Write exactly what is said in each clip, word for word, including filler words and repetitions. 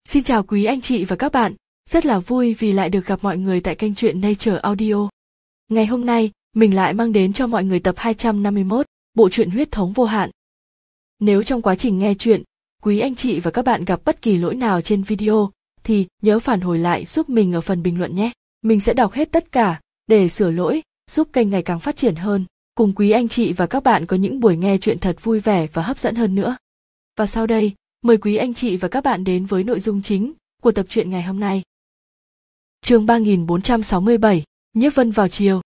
Xin chào quý anh chị và các bạn, rất là vui vì lại được gặp mọi người tại kênh truyện Nature Audio. Ngày hôm nay, mình lại mang đến cho mọi người tập hai trăm năm mươi mốt, bộ truyện Huyết thống vô hạn. Nếu trong quá trình nghe truyện, quý anh chị và các bạn gặp bất kỳ lỗi nào trên video, thì nhớ phản hồi lại giúp mình ở phần bình luận nhé. Mình sẽ đọc hết tất cả, để sửa lỗi, giúp kênh ngày càng phát triển hơn, cùng quý anh chị và các bạn có những buổi nghe truyện thật vui vẻ và hấp dẫn hơn nữa. Và sau đây, mời quý anh chị và các bạn đến với nội dung chính của tập truyện ngày hôm nay. Chương ba nghìn bốn trăm sáu mươi bảy, Nhiếp Vân vào chiều.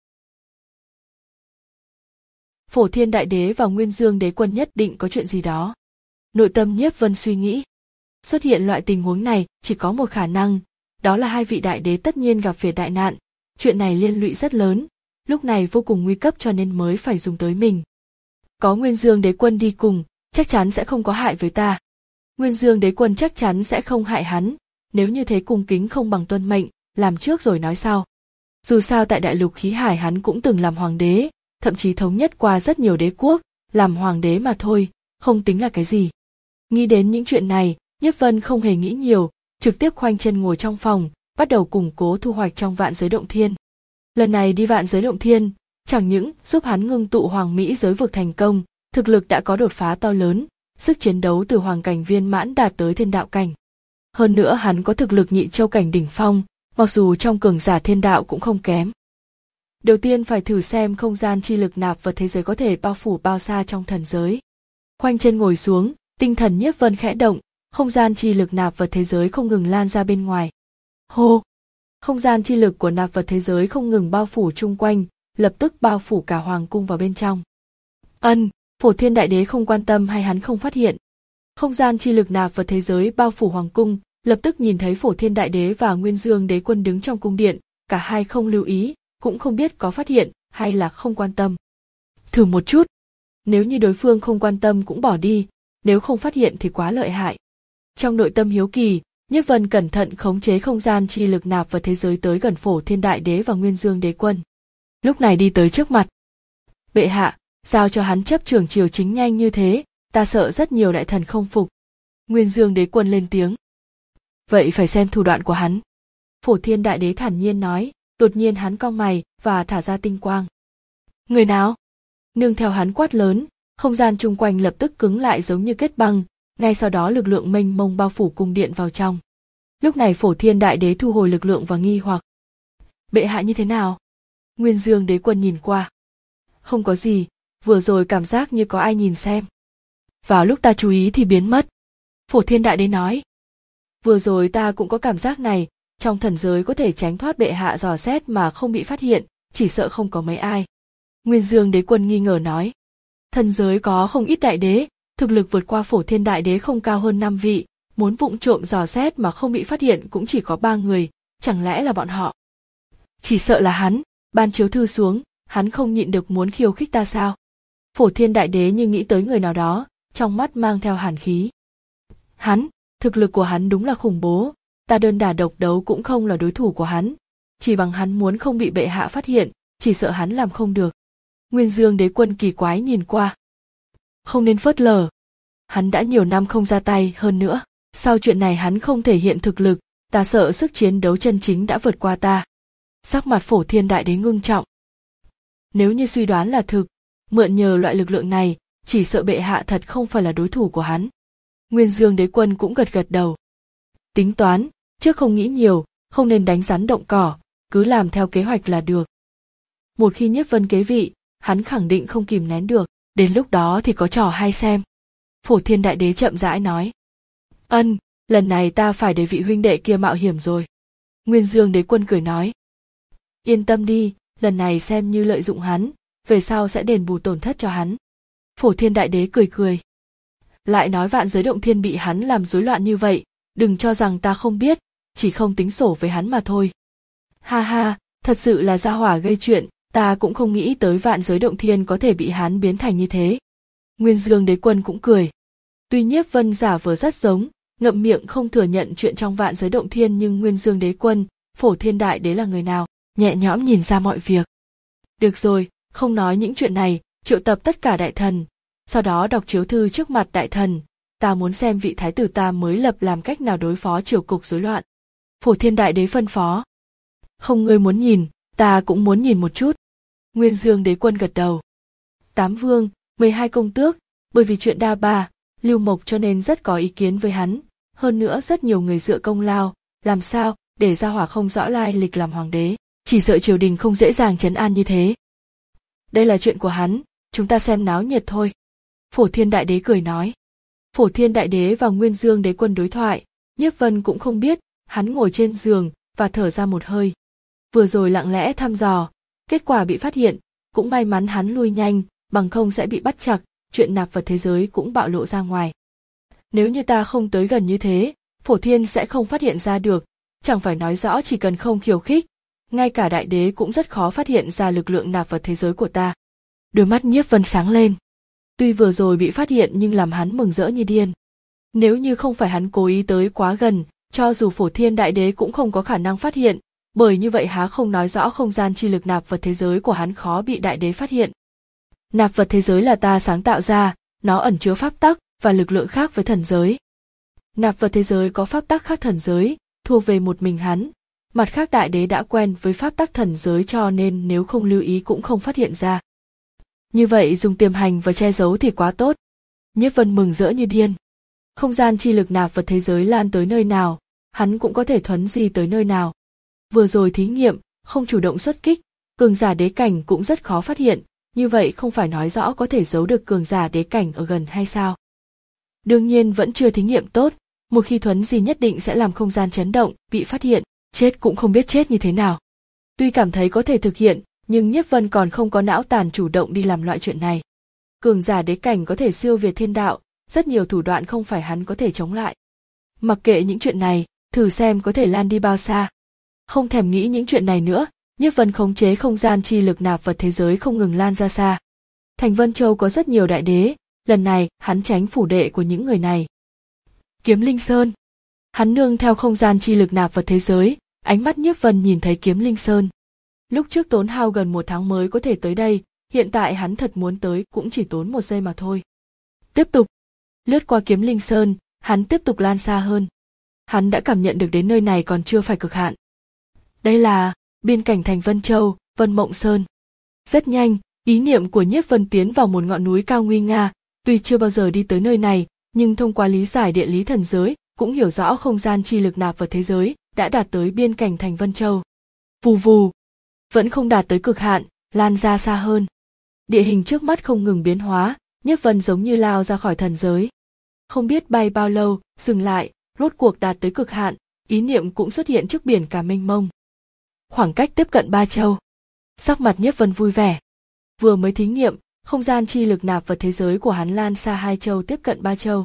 Phổ Thiên Đại Đế và Nguyên Dương Đế Quân nhất định có chuyện gì đó. Nội tâm Nhiếp Vân suy nghĩ. Xuất hiện loại tình huống này chỉ có một khả năng, đó là hai vị đại đế tất nhiên gặp phải đại nạn. Chuyện này liên lụy rất lớn, lúc này vô cùng nguy cấp cho nên mới phải dùng tới mình. Có Nguyên Dương Đế Quân đi cùng, chắc chắn sẽ không có hại với ta. Nguyên Dương Đế Quân chắc chắn sẽ không hại hắn, nếu như thế cung kính không bằng tuân mệnh, làm trước rồi nói sau. Dù sao tại đại lục khí hải hắn cũng từng làm hoàng đế, thậm chí thống nhất qua rất nhiều đế quốc, làm hoàng đế mà thôi, không tính là cái gì. Nghĩ đến những chuyện này, Nhiếp Vân không hề nghĩ nhiều, trực tiếp khoanh chân ngồi trong phòng, bắt đầu củng cố thu hoạch trong Vạn Giới Động Thiên. Lần này đi Vạn Giới Động Thiên, chẳng những giúp hắn ngưng tụ Hoàng Mỹ giới vực thành công, thực lực đã có đột phá to lớn, sức chiến đấu từ hoàng cảnh viên mãn đạt tới thiên đạo cảnh. Hơn nữa hắn có thực lực nhị châu cảnh đỉnh phong, mặc dù trong cường giả thiên đạo cũng không kém. Đầu tiên phải thử xem không gian chi lực nạp vật thế giới có thể bao phủ bao xa trong thần giới. Khoanh chân ngồi xuống, tinh thần Nhiếp Vân khẽ động, không gian chi lực nạp vật thế giới không ngừng lan ra bên ngoài. Hô! Không gian chi lực của nạp vật thế giới không ngừng bao phủ chung quanh, lập tức bao phủ cả hoàng cung vào bên trong. Ân! Phổ Thiên Đại Đế không quan tâm hay hắn không phát hiện. Không gian chi lực nạp vật thế giới bao phủ hoàng cung, lập tức nhìn thấy Phổ Thiên Đại Đế và Nguyên Dương Đế Quân đứng trong cung điện, cả hai không lưu ý, cũng không biết có phát hiện hay là không quan tâm. Thử một chút. Nếu như đối phương không quan tâm cũng bỏ đi, nếu không phát hiện thì quá lợi hại. Trong nội tâm hiếu kỳ, Nhiếp Vân cẩn thận khống chế không gian chi lực nạp vật thế giới tới gần Phổ Thiên Đại Đế và Nguyên Dương Đế Quân. Lúc này đi tới trước mặt. Bệ hạ, giao cho hắn chấp trưởng triều chính nhanh như thế, ta sợ rất nhiều đại thần không phục. Nguyên Dương Đế Quân lên tiếng. Vậy phải xem thủ đoạn của hắn. Phổ Thiên Đại Đế thản nhiên nói, đột nhiên hắn cong mày và thả ra tinh quang. Người nào? Nương theo hắn quát lớn, không gian chung quanh lập tức cứng lại giống như kết băng, ngay sau đó lực lượng mênh mông bao phủ cung điện vào trong. Lúc này Phổ Thiên Đại Đế thu hồi lực lượng và nghi hoặc. Bệ hạ như thế nào? Nguyên Dương Đế Quân nhìn qua. Không có gì, vừa rồi cảm giác như có ai nhìn xem. Vào lúc ta chú ý thì biến mất. Phổ Thiên Đại Đế nói. Vừa rồi ta cũng có cảm giác này, trong thần giới có thể tránh thoát bệ hạ dò xét mà không bị phát hiện, chỉ sợ không có mấy ai. Nguyên Dương Đế Quân nghi ngờ nói. Thần giới có không ít đại đế, thực lực vượt qua Phổ Thiên Đại Đế không cao hơn năm vị, muốn vụng trộm dò xét mà không bị phát hiện cũng chỉ có ba người, chẳng lẽ là bọn họ? Chỉ sợ là hắn, ban chiếu thư xuống, hắn không nhịn được muốn khiêu khích ta sao? Phổ Thiên Đại Đế như nghĩ tới người nào đó, trong mắt mang theo hàn khí. Hắn, thực lực của hắn đúng là khủng bố, ta đơn đả độc đấu cũng không là đối thủ của hắn, chỉ bằng hắn muốn không bị bệ hạ phát hiện, chỉ sợ hắn làm không được. Nguyên Dương Đế Quân kỳ quái nhìn qua. Không nên phớt lờ. Hắn đã nhiều năm không ra tay, hơn nữa, sau chuyện này hắn không thể hiện thực lực, ta sợ sức chiến đấu chân chính đã vượt qua ta. Sắc mặt Phổ Thiên Đại Đế ngưng trọng. Nếu như suy đoán là thực, mượn nhờ loại lực lượng này, chỉ sợ bệ hạ thật không phải là đối thủ của hắn. Nguyên Dương Đế Quân cũng gật gật đầu. Tính toán, trước không nghĩ nhiều, không nên đánh rắn động cỏ, cứ làm theo kế hoạch là được. Một khi Nhiếp Vân kế vị, hắn khẳng định không kìm nén được, đến lúc đó thì có trò hay xem. Phổ Thiên Đại Đế chậm rãi nói. Ân, lần này ta phải để vị huynh đệ kia mạo hiểm rồi. Nguyên Dương Đế Quân cười nói. Yên tâm đi, lần này xem như lợi dụng hắn, về sau sẽ đền bù tổn thất cho hắn. Phổ Thiên Đại Đế cười cười. Lại nói Vạn Giới Động Thiên bị hắn làm rối loạn như vậy, đừng cho rằng ta không biết, chỉ không tính sổ với hắn mà thôi. Ha ha, thật sự là gia hỏa gây chuyện, ta cũng không nghĩ tới Vạn Giới Động Thiên có thể bị hắn biến thành như thế. Nguyên Dương Đế Quân cũng cười. Tuy Nhiếp Vân giả vờ rất giống, ngậm miệng không thừa nhận chuyện trong Vạn Giới Động Thiên, nhưng Nguyên Dương Đế Quân, Phổ Thiên Đại Đế là người nào, nhẹ nhõm nhìn ra mọi việc. Được rồi, không nói những chuyện này, triệu tập tất cả đại thần, sau đó đọc chiếu thư trước mặt đại thần, ta muốn xem vị thái tử ta mới lập làm cách nào đối phó triều cục rối loạn. Phổ Thiên Đại Đế phân phó. Không, ngươi muốn nhìn, ta cũng muốn nhìn một chút. Nguyên Dương Đế Quân gật đầu. Tám vương, mười hai công tước, bởi vì chuyện Đa Ba, Lưu Mộc cho nên rất có ý kiến với hắn, hơn nữa rất nhiều người dựa công lao, làm sao để Gia Hỏa không rõ lai lịch làm hoàng đế, chỉ sợ triều đình không dễ dàng trấn an như thế. Đây là chuyện của hắn, chúng ta xem náo nhiệt thôi. Phổ Thiên Đại Đế cười nói. Phổ Thiên Đại Đế và Nguyên Dương Đế Quân đối thoại, Nhiếp Vân cũng không biết, hắn ngồi trên giường và thở ra một hơi. Vừa rồi lặng lẽ thăm dò, kết quả bị phát hiện, cũng may mắn hắn lui nhanh, bằng không sẽ bị bắt chặt, chuyện nạp vật thế giới cũng bạo lộ ra ngoài. Nếu như ta không tới gần như thế, Phổ Thiên sẽ không phát hiện ra được, chẳng phải nói rõ chỉ cần không khiêu khích, ngay cả đại đế cũng rất khó phát hiện ra lực lượng nạp vật thế giới của ta. Đôi mắt Nhiếp Vân sáng lên. Tuy vừa rồi bị phát hiện nhưng làm hắn mừng rỡ như điên. Nếu như không phải hắn cố ý tới quá gần, cho dù Phổ Thiên Đại Đế cũng không có khả năng phát hiện, bởi như vậy há không nói rõ không gian chi lực nạp vật thế giới của hắn khó bị đại đế phát hiện. Nạp vật thế giới là ta sáng tạo ra, nó ẩn chứa pháp tắc và lực lượng khác với thần giới. Nạp vật thế giới có pháp tắc khác thần giới, thuộc về một mình hắn. Mặt khác đại đế đã quen với pháp tắc thần giới cho nên nếu không lưu ý cũng không phát hiện ra. Như vậy dùng tiềm hành và che giấu thì quá tốt. Nhiếp Vân mừng rỡ như điên. Không gian chi lực nạp vật thế giới lan tới nơi nào, hắn cũng có thể thuấn di tới nơi nào. Vừa rồi thí nghiệm, không chủ động xuất kích, cường giả đế cảnh cũng rất khó phát hiện, như vậy không phải nói rõ có thể giấu được cường giả đế cảnh ở gần hay sao? Đương nhiên vẫn chưa thí nghiệm tốt, một khi thuấn di nhất định sẽ làm không gian chấn động, bị phát hiện, chết cũng không biết chết như thế nào. Tuy cảm thấy có thể thực hiện, nhưng Nhiếp Vân còn không có não tàn chủ động đi làm loại chuyện này. Cường giả đế cảnh có thể siêu việt thiên đạo, rất nhiều thủ đoạn không phải hắn có thể chống lại. Mặc kệ những chuyện này, thử xem có thể lan đi bao xa. Không thèm nghĩ những chuyện này nữa, Nhiếp Vân khống chế không gian chi lực nạp vật thế giới không ngừng lan ra xa. Thành Vân Châu có rất nhiều đại đế, lần này hắn tránh phủ đệ của những người này. Kiếm Linh Sơn. Hắn nương theo không gian chi lực nạp vật thế giới, ánh mắt Nhiếp Vân nhìn thấy Kiếm Linh Sơn. Lúc trước tốn hao gần một tháng mới có thể tới đây, hiện tại hắn thật muốn tới cũng chỉ tốn một giây mà thôi. Tiếp tục. Lướt qua Kiếm Linh Sơn, hắn tiếp tục lan xa hơn. Hắn đã cảm nhận được đến nơi này còn chưa phải cực hạn. Đây là biên cảnh thành Vân Châu, Vân Mộng Sơn. Rất nhanh, ý niệm của Nhiếp Vân tiến vào một ngọn núi cao nguy nga, tuy chưa bao giờ đi tới nơi này, nhưng thông qua lý giải địa lý thần giới, cũng hiểu rõ không gian chi lực nạp vật thế giới đã đạt tới biên cảnh thành Vân Châu. Vù vù, vẫn không đạt tới cực hạn, lan ra xa hơn. Địa hình trước mắt không ngừng biến hóa, Nhiếp Vân giống như lao ra khỏi thần giới. Không biết bay bao lâu, dừng lại, rốt cuộc đạt tới cực hạn, ý niệm cũng xuất hiện trước biển cả mênh mông. Khoảng cách tiếp cận ba châu. Sắc mặt Nhiếp Vân vui vẻ. Vừa mới thí nghiệm, không gian chi lực nạp vật thế giới của hắn lan xa hai châu tiếp cận ba châu.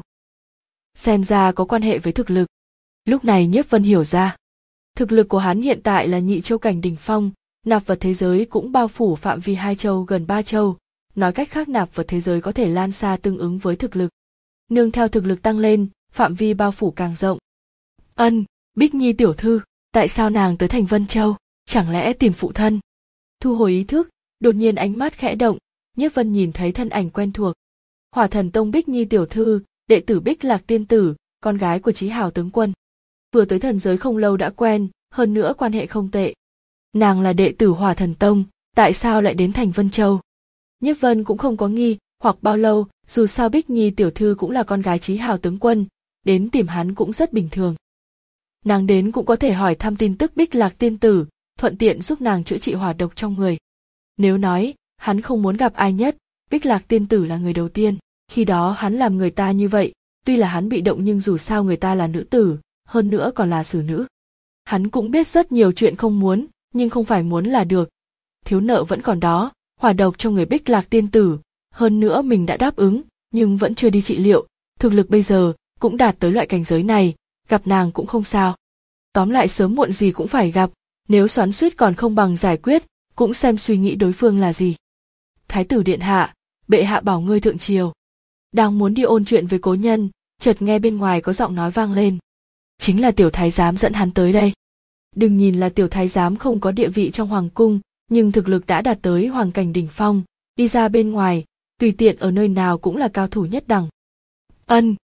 Xem ra có quan hệ với thực lực. Lúc này Nhiếp Vân hiểu ra. Thực lực của hắn hiện tại là nhị châu cảnh đỉnh phong, nạp vật thế giới cũng bao phủ phạm vi hai châu gần ba châu, nói cách khác nạp vật thế giới có thể lan xa tương ứng với thực lực. Nương theo thực lực tăng lên, phạm vi bao phủ càng rộng. Ân, Bích Nhi tiểu thư, tại sao nàng tới thành Vân Châu, chẳng lẽ tìm phụ thân? Thu hồi ý thức, đột nhiên ánh mắt khẽ động, Nhiếp Vân nhìn thấy thân ảnh quen thuộc. Hỏa Thần Tông Bích Nhi tiểu thư, đệ tử Bích Lạc tiên tử, con gái của Chí Hào tướng quân. Vừa tới thần giới không lâu đã quen, hơn nữa quan hệ không tệ. Nàng là đệ tử Hỏa Thần Tông, tại sao lại đến thành Vân Châu? Nhiếp Vân cũng không có nghi hoặc bao lâu, dù sao Bích Nhi tiểu thư cũng là con gái Chí Hào tướng quân, đến tìm hắn cũng rất bình thường. Nàng đến cũng có thể hỏi thăm tin tức Bích Lạc tiên tử, thuận tiện giúp nàng chữa trị hỏa độc trong người. Nếu nói, hắn không muốn gặp ai nhất, Bích Lạc tiên tử là người đầu tiên, khi đó hắn làm người ta như vậy, tuy là hắn bị động nhưng dù sao người ta là nữ tử, hơn nữa còn là xử nữ. Hắn cũng biết rất nhiều chuyện không muốn, nhưng không phải muốn là được. Thiếu nợ vẫn còn đó, hỏa độc trong người Bích Lạc tiên tử, hơn nữa mình đã đáp ứng, nhưng vẫn chưa đi trị liệu, thực lực bây giờ cũng đạt tới loại cảnh giới này, gặp nàng cũng không sao. Tóm lại sớm muộn gì cũng phải gặp, nếu xoắn xuýt còn không bằng giải quyết, cũng xem suy nghĩ đối phương là gì. Thái tử điện hạ, bệ hạ bảo ngươi thượng triều. Đang muốn đi ôn chuyện với cố nhân, chợt nghe bên ngoài có giọng nói vang lên. Chính là tiểu thái giám dẫn hắn tới đây. Đừng nhìn là tiểu thái giám không có địa vị trong hoàng cung, nhưng thực lực đã đạt tới hoàng cảnh đỉnh phong, đi ra bên ngoài, tùy tiện ở nơi nào cũng là cao thủ nhất đẳng. Ân.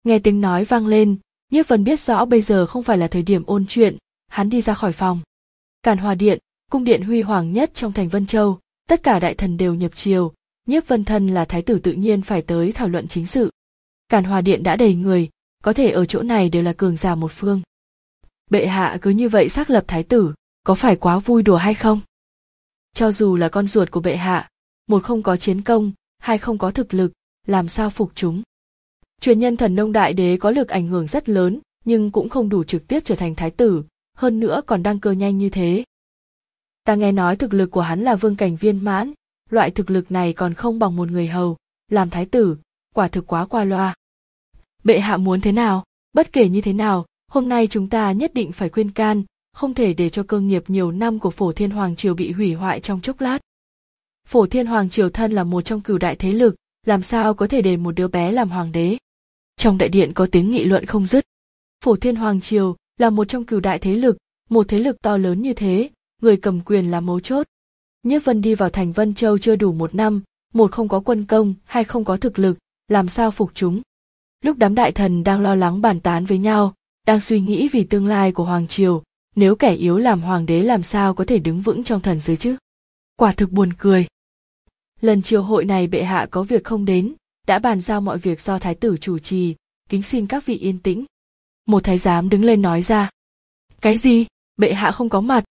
Nghe tiếng nói vang lên, Nhiếp Vân biết rõ bây giờ không phải là thời điểm ôn chuyện, hắn đi ra khỏi phòng. Càn Hòa Điện, cung điện huy hoàng nhất trong thành Vân Châu, tất cả đại thần đều nhập triều, Nhiếp Vân thân là thái tử tự nhiên phải tới thảo luận chính sự. Càn Hòa Điện đã đầy người, có thể ở chỗ này đều là cường giả một phương. Bệ hạ cứ như vậy xác lập thái tử, có phải quá vui đùa hay không? Cho dù là con ruột của bệ hạ, một không có chiến công, hai không có thực lực, làm sao phục chúng? Truyền nhân Thần Nông Đại Đế có lực ảnh hưởng rất lớn, nhưng cũng không đủ trực tiếp trở thành thái tử, hơn nữa còn đăng cơ nhanh như thế. Ta nghe nói thực lực của hắn là vương cảnh viên mãn, loại thực lực này còn không bằng một người hầu, làm thái tử, quả thực quá qua loa. Bệ hạ muốn thế nào, bất kể như thế nào, hôm nay chúng ta nhất định phải khuyên can, không thể để cho cơ nghiệp nhiều năm của Phổ Thiên Hoàng Triều bị hủy hoại trong chốc lát. Phổ Thiên Hoàng Triều thân là một trong cửu đại thế lực, làm sao có thể để một đứa bé làm hoàng đế. Trong đại điện có tiếng nghị luận không dứt. Phổ Thiên Hoàng Triều là một trong cửu đại thế lực, một thế lực to lớn như thế, người cầm quyền là mấu chốt. Nhiếp Vân đi vào thành Vân Châu chưa đủ một năm, một không có quân công, hai không có thực lực, làm sao phục chúng. Lúc đám đại thần đang lo lắng bàn tán với nhau, đang suy nghĩ vì tương lai của Hoàng Triều, nếu kẻ yếu làm hoàng đế làm sao có thể đứng vững trong thần giới chứ. Quả thực buồn cười. Lần triều hội này bệ hạ có việc không đến, đã bàn giao mọi việc do thái tử chủ trì, kính xin các vị yên tĩnh. Một thái giám đứng lên nói ra. Cái gì, bệ hạ không có mặt?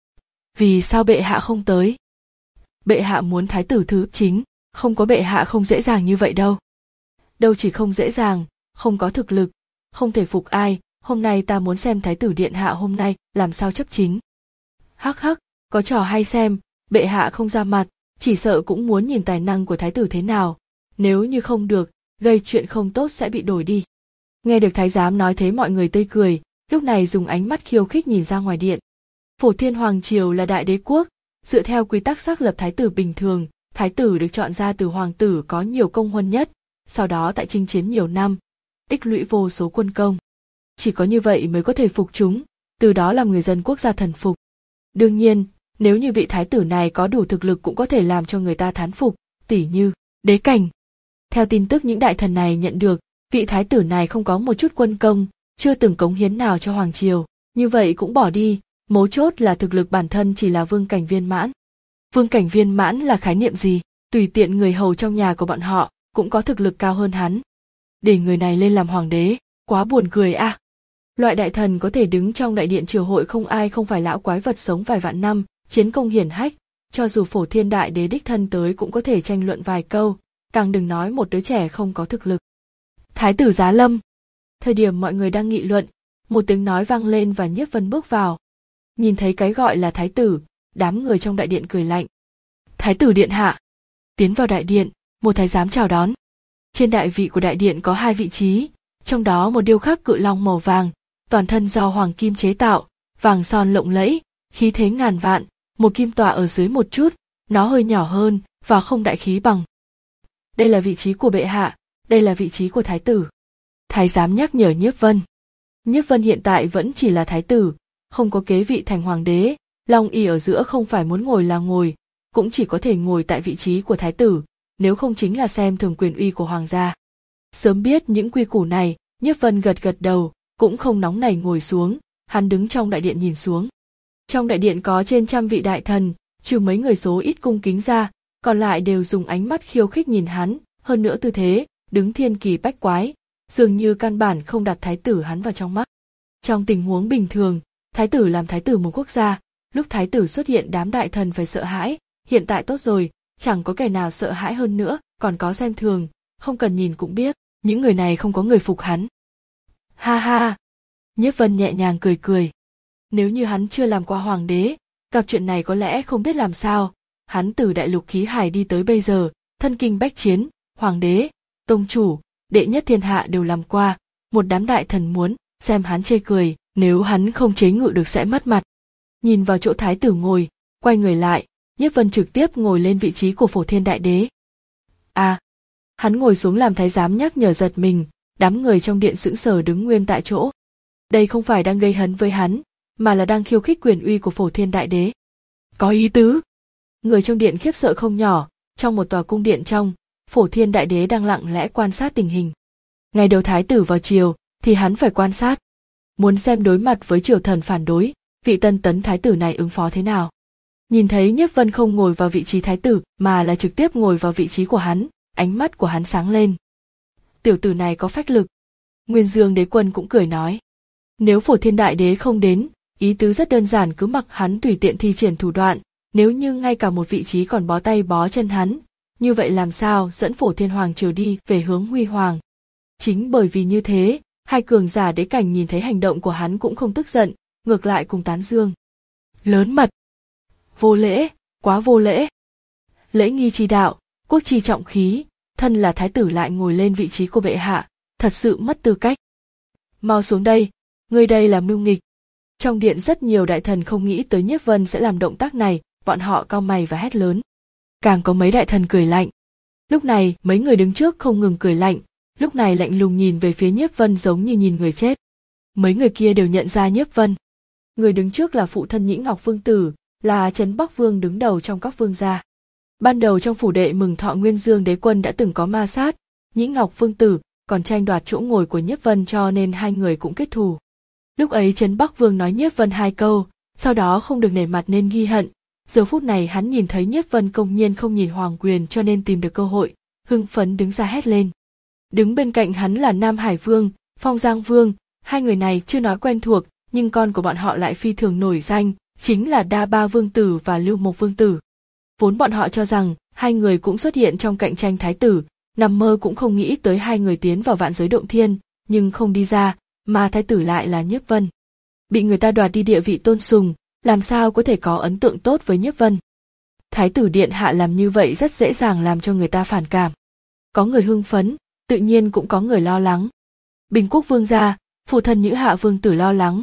Vì sao bệ hạ không tới? Bệ hạ muốn thái tử thứ chính, không có bệ hạ không dễ dàng như vậy đâu. Đâu chỉ không dễ dàng, không có thực lực, không thể phục ai, hôm nay ta muốn xem thái tử điện hạ hôm nay làm sao chấp chính. Hắc hắc, có trò hay xem, bệ hạ không ra mặt, chỉ sợ cũng muốn nhìn tài năng của thái tử thế nào, nếu như không được, gây chuyện không tốt sẽ bị đổi đi. Nghe được thái giám nói thế mọi người tươi cười, lúc này dùng ánh mắt khiêu khích nhìn ra ngoài điện. Phổ Thiên Hoàng Triều là đại đế quốc, dựa theo quy tắc xác lập thái tử bình thường, thái tử được chọn ra từ hoàng tử có nhiều công huân nhất, sau đó tại chinh chiến nhiều năm, tích lũy vô số quân công. Chỉ có như vậy mới có thể phục chúng, từ đó làm người dân quốc gia thần phục. Đương nhiên, nếu như vị thái tử này có đủ thực lực cũng có thể làm cho người ta thán phục, tỉ như đế cảnh. Theo tin tức những đại thần này nhận được, vị thái tử này không có một chút quân công, chưa từng cống hiến nào cho hoàng triều, như vậy cũng bỏ đi, mấu chốt là thực lực bản thân chỉ là vương cảnh viên mãn. Vương cảnh viên mãn là khái niệm gì? Tùy tiện người hầu trong nhà của bọn họ cũng có thực lực cao hơn hắn. Để người này lên làm hoàng đế, quá buồn cười à. Loại đại thần có thể đứng trong đại điện triều hội không ai không phải lão quái vật sống vài vạn năm, chiến công hiển hách, cho dù Phổ Thiên Đại Đế đích thân tới cũng có thể tranh luận vài câu, càng đừng nói một đứa trẻ không có thực lực. Thái tử giá lâm. Thời điểm mọi người đang nghị luận, một tiếng nói vang lên và Nhiếp Vân bước vào. Nhìn thấy cái gọi là thái tử, đám người trong đại điện cười lạnh. Thái tử điện hạ. Tiến vào đại điện, một thái giám chào đón. Trên đại vị của đại điện có hai vị trí, trong đó một điêu khắc cự long màu vàng, toàn thân do hoàng kim chế tạo, vàng son lộng lẫy, khí thế ngàn vạn, một kim tọa ở dưới một chút, nó hơi nhỏ hơn và không đại khí bằng. Đây là vị trí của bệ hạ, đây là vị trí của thái tử. Thái giám nhắc nhở Nhiếp Vân. Nhiếp Vân hiện tại vẫn chỉ là thái tử, không có kế vị thành hoàng đế, long ỷ ở giữa không phải muốn ngồi là ngồi, cũng chỉ có thể ngồi tại vị trí của thái tử, nếu không chính là xem thường quyền uy của hoàng gia. Sớm biết những quy củ này, Nhiếp Vân gật gật đầu, cũng không nóng nảy ngồi xuống, hắn đứng trong đại điện nhìn xuống. Trong đại điện có trên trăm vị đại thần, trừ mấy người số ít cung kính ra, còn lại đều dùng ánh mắt khiêu khích nhìn hắn, hơn nữa tư thế, đứng thiên kỳ bách quái, dường như căn bản không đặt thái tử hắn vào trong mắt. Trong tình huống bình thường, thái tử làm thái tử một quốc gia, lúc thái tử xuất hiện đám đại thần phải sợ hãi, hiện tại tốt rồi, chẳng có kẻ nào sợ hãi hơn nữa, còn có xem thường, không cần nhìn cũng biết, những người này không có người phục hắn. Ha ha! Nhiếp Vân nhẹ nhàng cười cười. Nếu như hắn chưa làm qua hoàng đế, gặp chuyện này có lẽ không biết làm sao, hắn từ đại lục khí hải đi tới bây giờ, thân kinh bách chiến, hoàng đế, tông chủ, đệ nhất thiên hạ đều làm qua, một đám đại thần muốn xem hắn chê cười, nếu hắn không chế ngự được sẽ mất mặt. Nhìn vào chỗ thái tử ngồi, quay người lại, Nhiếp Vân trực tiếp ngồi lên vị trí của Phổ Thiên Đại Đế. À, hắn ngồi xuống làm thái giám nhắc nhở giật mình, đám người trong điện sững sờ đứng nguyên tại chỗ. Đây không phải đang gây hấn với hắn, mà là đang khiêu khích quyền uy của Phổ Thiên Đại Đế. Có ý tứ. Người trong điện khiếp sợ không nhỏ, trong một tòa cung điện trong, Phổ Thiên Đại Đế đang lặng lẽ quan sát tình hình. Ngày đầu thái tử vào triều thì hắn phải quan sát, muốn xem đối mặt với triều thần phản đối, vị tân tấn thái tử này ứng phó thế nào. Nhìn thấy Nhiếp Vân không ngồi vào vị trí thái tử mà là trực tiếp ngồi vào vị trí của hắn, ánh mắt của hắn sáng lên. Tiểu tử này có phách lực. Nguyên Dương đế quân cũng cười nói. Nếu Phổ Thiên Đại Đế không đến, ý tứ rất đơn giản, cứ mặc hắn tùy tiện thi triển thủ đoạn, nếu như ngay cả một vị trí còn bó tay bó chân hắn, như vậy làm sao dẫn Phổ Thiên Hoàng triều đi về hướng huy hoàng. Chính bởi vì như thế, hai cường giả đế cảnh nhìn thấy hành động của hắn cũng không tức giận, ngược lại cùng tán dương. Lớn mật, vô lễ, quá vô lễ. Lễ nghi chi đạo, quốc chi trọng khí, thân là thái tử lại ngồi lên vị trí của bệ hạ, thật sự mất tư cách. Mau xuống đây, ngươi đây là mưu nghịch. Trong điện rất nhiều đại thần không nghĩ tới Nhiếp Vân sẽ làm động tác này, bọn họ cau mày và hét lớn. Càng có mấy đại thần cười lạnh. Lúc này mấy người đứng trước không ngừng cười lạnh, lúc này lạnh lùng nhìn về phía Nhiếp Vân giống như nhìn người chết. Mấy người kia đều nhận ra Nhiếp Vân. Người đứng trước là phụ thân Nhĩ Ngọc Vương tử, là Trấn Bắc Vương đứng đầu trong các vương gia. Ban đầu trong phủ đệ mừng thọ Nguyên Dương đế quân đã từng có ma sát, Nhĩ Ngọc Vương tử còn tranh đoạt chỗ ngồi của Nhiếp Vân cho nên hai người cũng kết thù. Lúc ấy Trấn Bắc Vương nói Nhiếp Vân hai câu, sau đó không được nể mặt nên ghi hận. Giờ phút này hắn nhìn thấy Nhiếp Vân công nhiên không nhìn hoàng quyền cho nên tìm được cơ hội, hưng phấn đứng ra hét lên. Đứng bên cạnh hắn là Nam Hải Vương, Phong Giang Vương, hai người này chưa nói quen thuộc, nhưng con của bọn họ lại phi thường nổi danh, chính là Đa Ba Vương tử và Lưu Mộc Vương tử. Vốn bọn họ cho rằng hai người cũng xuất hiện trong cạnh tranh thái tử, nằm mơ cũng không nghĩ tới hai người tiến vào vạn giới động thiên, nhưng không đi ra, mà thái tử lại là Nhiếp Vân. Bị người ta đoạt đi địa vị tôn sùng, làm sao có thể có ấn tượng tốt với Nhiếp Vân. Thái tử điện hạ làm như vậy rất dễ dàng làm cho người ta phản cảm. Có người hưng phấn, tự nhiên cũng có người lo lắng. Bình Quốc vương gia, phụ thân Nhữ Hạ Vương tử lo lắng.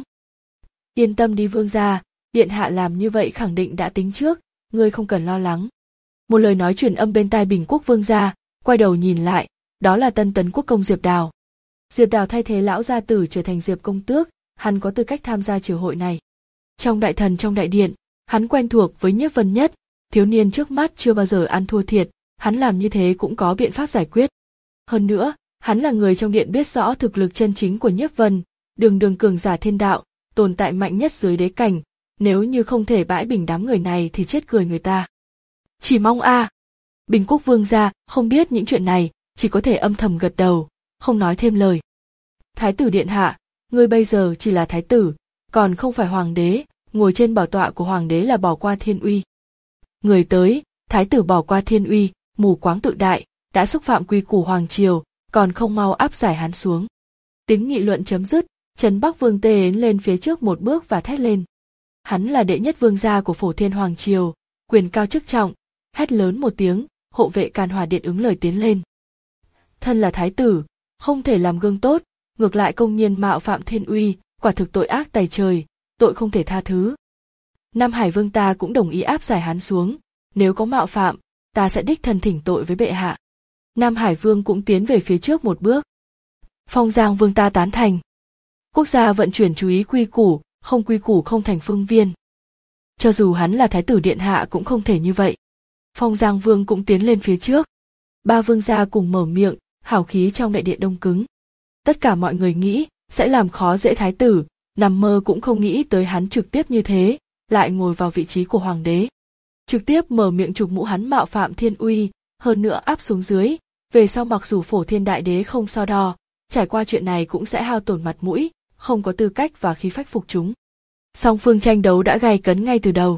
Yên tâm đi vương gia, điện hạ làm như vậy khẳng định đã tính trước, ngươi không cần lo lắng. Một lời nói truyền âm bên tai Bình Quốc vương gia, quay đầu nhìn lại, đó là tân tấn quốc công Diệp Đào. Diệp Đào thay thế lão gia tử trở thành Diệp công tước, hắn có tư cách tham gia triều hội này. Trong đại thần trong đại điện, hắn quen thuộc với Nhiếp Vân nhất, thiếu niên trước mắt chưa bao giờ ăn thua thiệt, hắn làm như thế cũng có biện pháp giải quyết. Hơn nữa, hắn là người trong điện biết rõ thực lực chân chính của Nhiếp Vân, đường đường cường giả thiên đạo, tồn tại mạnh nhất dưới đế cảnh, nếu như không thể bãi bình đám người này thì chết cười người ta. Chỉ mong a. À. Bình Quốc vương gia không biết những chuyện này, chỉ có thể âm thầm gật đầu, không nói thêm lời. Thái tử điện hạ, ngươi bây giờ chỉ là thái tử, còn không phải hoàng đế, ngồi trên bảo tọa của hoàng đế là bỏ qua thiên uy. Người tới, thái tử bỏ qua thiên uy, mù quáng tự đại, đã xúc phạm quy củ hoàng triều, còn không mau áp giải hắn xuống. Tiếng nghị luận chấm dứt, Trấn Bắc Vương tê lên phía trước một bước và thét lên. Hắn là đệ nhất vương gia của Phổ Thiên Hoàng triều, quyền cao chức trọng, hét lớn một tiếng, hộ vệ Càn Hỏa Điện ứng lời tiến lên. Thân là thái tử, không thể làm gương tốt, ngược lại công nhiên mạo phạm thiên uy, quả thực tội ác tày trời, tội không thể tha thứ. Nam Hải Vương ta cũng đồng ý áp giải hắn xuống, nếu có mạo phạm, ta sẽ đích thân thỉnh tội với bệ hạ. Nam Hải Vương cũng tiến về phía trước một bước. Phong Giang Vương ta tán thành. Quốc gia vận chuyển chú ý quy củ, không quy củ không thành phương viên. Cho dù hắn là thái tử điện hạ cũng không thể như vậy. Phong Giang Vương cũng tiến lên phía trước. Ba vương gia cùng mở miệng, hào khí trong đại điện đông cứng. Tất cả mọi người nghĩ sẽ làm khó dễ thái tử, nằm mơ cũng không nghĩ tới hắn trực tiếp như thế, lại ngồi vào vị trí của hoàng đế. Trực tiếp mở miệng chụp mũ hắn mạo phạm thiên uy, hơn nữa áp xuống dưới, về sau mặc dù Phổ Thiên Đại Đế không so đo, trải qua chuyện này cũng sẽ hao tổn mặt mũi, không có tư cách và khí phách phục chúng. Song phương tranh đấu đã gay cấn ngay từ đầu.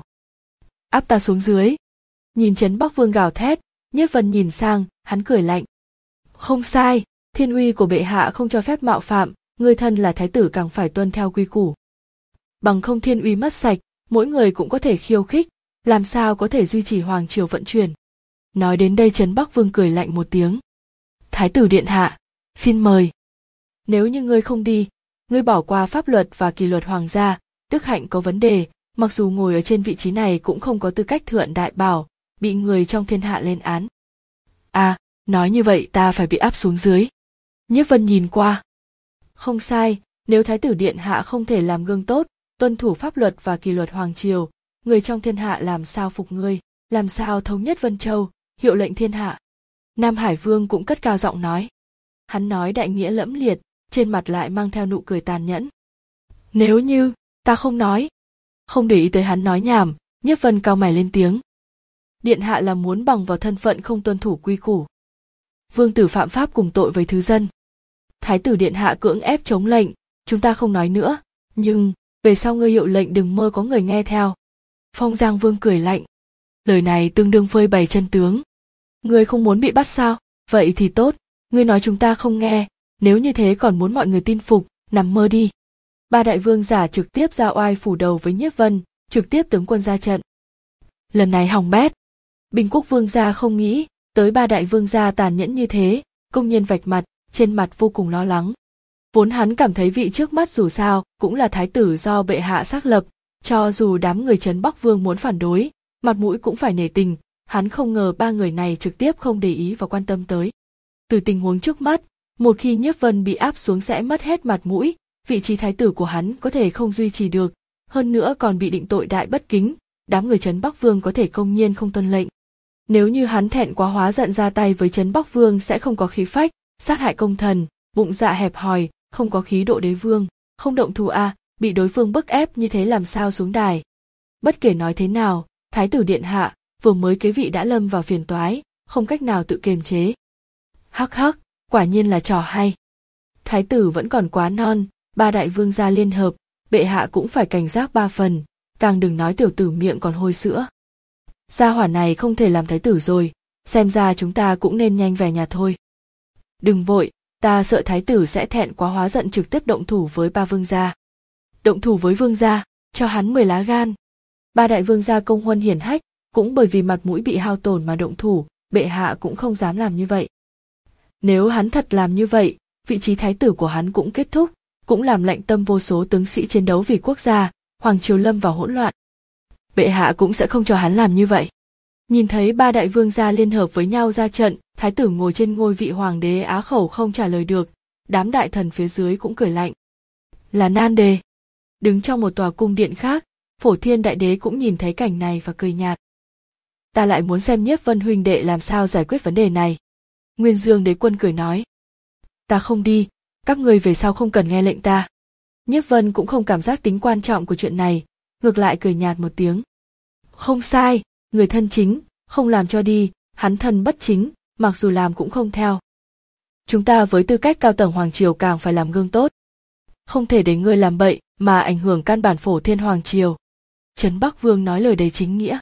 Áp ta xuống dưới. Nhìn Trấn Bắc Vương gào thét, Nhiếp Vân nhìn sang, hắn cười lạnh. Không sai, thiên uy của bệ hạ không cho phép mạo phạm, người thân là thái tử càng phải tuân theo quy củ. Bằng không thiên uy mất sạch, mỗi người cũng có thể khiêu khích, làm sao có thể duy trì hoàng triều vận chuyển. Nói đến đây Trấn Bắc Vương cười lạnh một tiếng. Thái tử điện hạ, xin mời. Nếu như ngươi không đi, ngươi bỏ qua pháp luật và kỷ luật hoàng gia, đức hạnh có vấn đề, mặc dù ngồi ở trên vị trí này cũng không có tư cách thượng đại bảo, bị người trong thiên hạ lên án. À, nói như vậy ta phải bị áp xuống dưới. Nhiếp Vân nhìn qua. Không sai, nếu thái tử điện hạ không thể làm gương tốt, tuân thủ pháp luật và kỷ luật hoàng triều, người trong thiên hạ làm sao phục ngươi, làm sao thống nhất Vân Châu, hiệu lệnh thiên hạ. Nam Hải Vương cũng cất cao giọng nói. Hắn nói đại nghĩa lẫm liệt, trên mặt lại mang theo nụ cười tàn nhẫn. Nếu như, ta không nói. Không để ý tới hắn nói nhảm, Nhiếp Vân cau mày lên tiếng. Điện hạ là muốn bằng vào thân phận không tuân thủ quy củ. Vương tử phạm pháp cùng tội với thứ dân. Thái tử điện hạ cưỡng ép chống lệnh, chúng ta không nói nữa, nhưng về sau ngươi hiệu lệnh đừng mơ có người nghe theo. Phong Giang Vương cười lạnh. Lời này tương đương phơi bày chân tướng. Ngươi không muốn bị bắt sao? Vậy thì tốt, ngươi nói chúng ta không nghe, nếu như thế còn muốn mọi người tin phục, nằm mơ đi. Ba đại vương giả trực tiếp ra oai phủ đầu với Nhiếp Vân, trực tiếp tướng quân ra trận. Lần này hỏng bét. Bình Quốc vương gia không nghĩ tới ba đại vương gia tàn nhẫn như thế, công nhiên vạch mặt, trên mặt vô cùng lo lắng. Vốn hắn cảm thấy vị trước mắt dù sao cũng là thái tử do bệ hạ xác lập, cho dù đám người Trấn Bắc Vương muốn phản đối, mặt mũi cũng phải nể tình, hắn không ngờ ba người này trực tiếp không để ý và quan tâm tới. Từ tình huống trước mắt, một khi Nhiếp Vân bị áp xuống sẽ mất hết mặt mũi, vị trí thái tử của hắn có thể không duy trì được, hơn nữa còn bị định tội đại bất kính, đám người Trấn Bắc Vương có thể công nhiên không tuân lệnh. Nếu như hắn thẹn quá hóa giận ra tay với Trấn Bắc Vương sẽ không có khí phách, sát hại công thần, bụng dạ hẹp hòi, không có khí độ đế vương, không động thủ à, bị đối phương bức ép như thế làm sao xuống đài. Bất kể nói thế nào, thái tử điện hạ vừa mới kế vị đã lâm vào phiền toái, không cách nào tự kiềm chế. Hắc hắc, quả nhiên là trò hay. Thái tử vẫn còn quá non, ba đại vương gia liên hợp, bệ hạ cũng phải cảnh giác ba phần, càng đừng nói tiểu tử miệng còn hôi sữa. Gia hỏa này không thể làm thái tử rồi, xem ra chúng ta cũng nên nhanh về nhà thôi. Đừng vội, ta sợ thái tử sẽ thẹn quá hóa giận trực tiếp động thủ với ba vương gia. Động thủ với vương gia, cho hắn mười lá gan. Ba đại vương gia công huân hiển hách, cũng bởi vì mặt mũi bị hao tổn mà động thủ, bệ hạ cũng không dám làm như vậy. Nếu hắn thật làm như vậy, vị trí thái tử của hắn cũng kết thúc, cũng làm lệnh tâm vô số tướng sĩ chiến đấu vì quốc gia, hoàng triều lâm vào hỗn loạn. Bệ hạ cũng sẽ không cho hắn làm như vậy. Nhìn thấy ba đại vương gia liên hợp với nhau ra trận, thái tử ngồi trên ngôi vị hoàng đế á khẩu không trả lời được, đám đại thần phía dưới cũng cười lạnh. Là nan đề. Đứng trong một tòa cung điện khác, Phổ Thiên đại đế cũng nhìn thấy cảnh này và cười nhạt. Ta lại muốn xem Nhiếp Vân huynh đệ làm sao giải quyết vấn đề này. Nguyên Dương đế quân cười nói. Ta không đi, các người về sau không cần nghe lệnh ta. Nhiếp Vân cũng không cảm giác tính quan trọng của chuyện này, ngược lại cười nhạt một tiếng. Không sai, người thân chính, không làm cho đi, hắn thân bất chính, mặc dù làm cũng không theo. Chúng ta với tư cách cao tầng hoàng triều càng phải làm gương tốt. Không thể để ngươi làm bậy mà ảnh hưởng căn bản Phổ Thiên hoàng triều. Trấn Bắc Vương nói lời đầy chính nghĩa.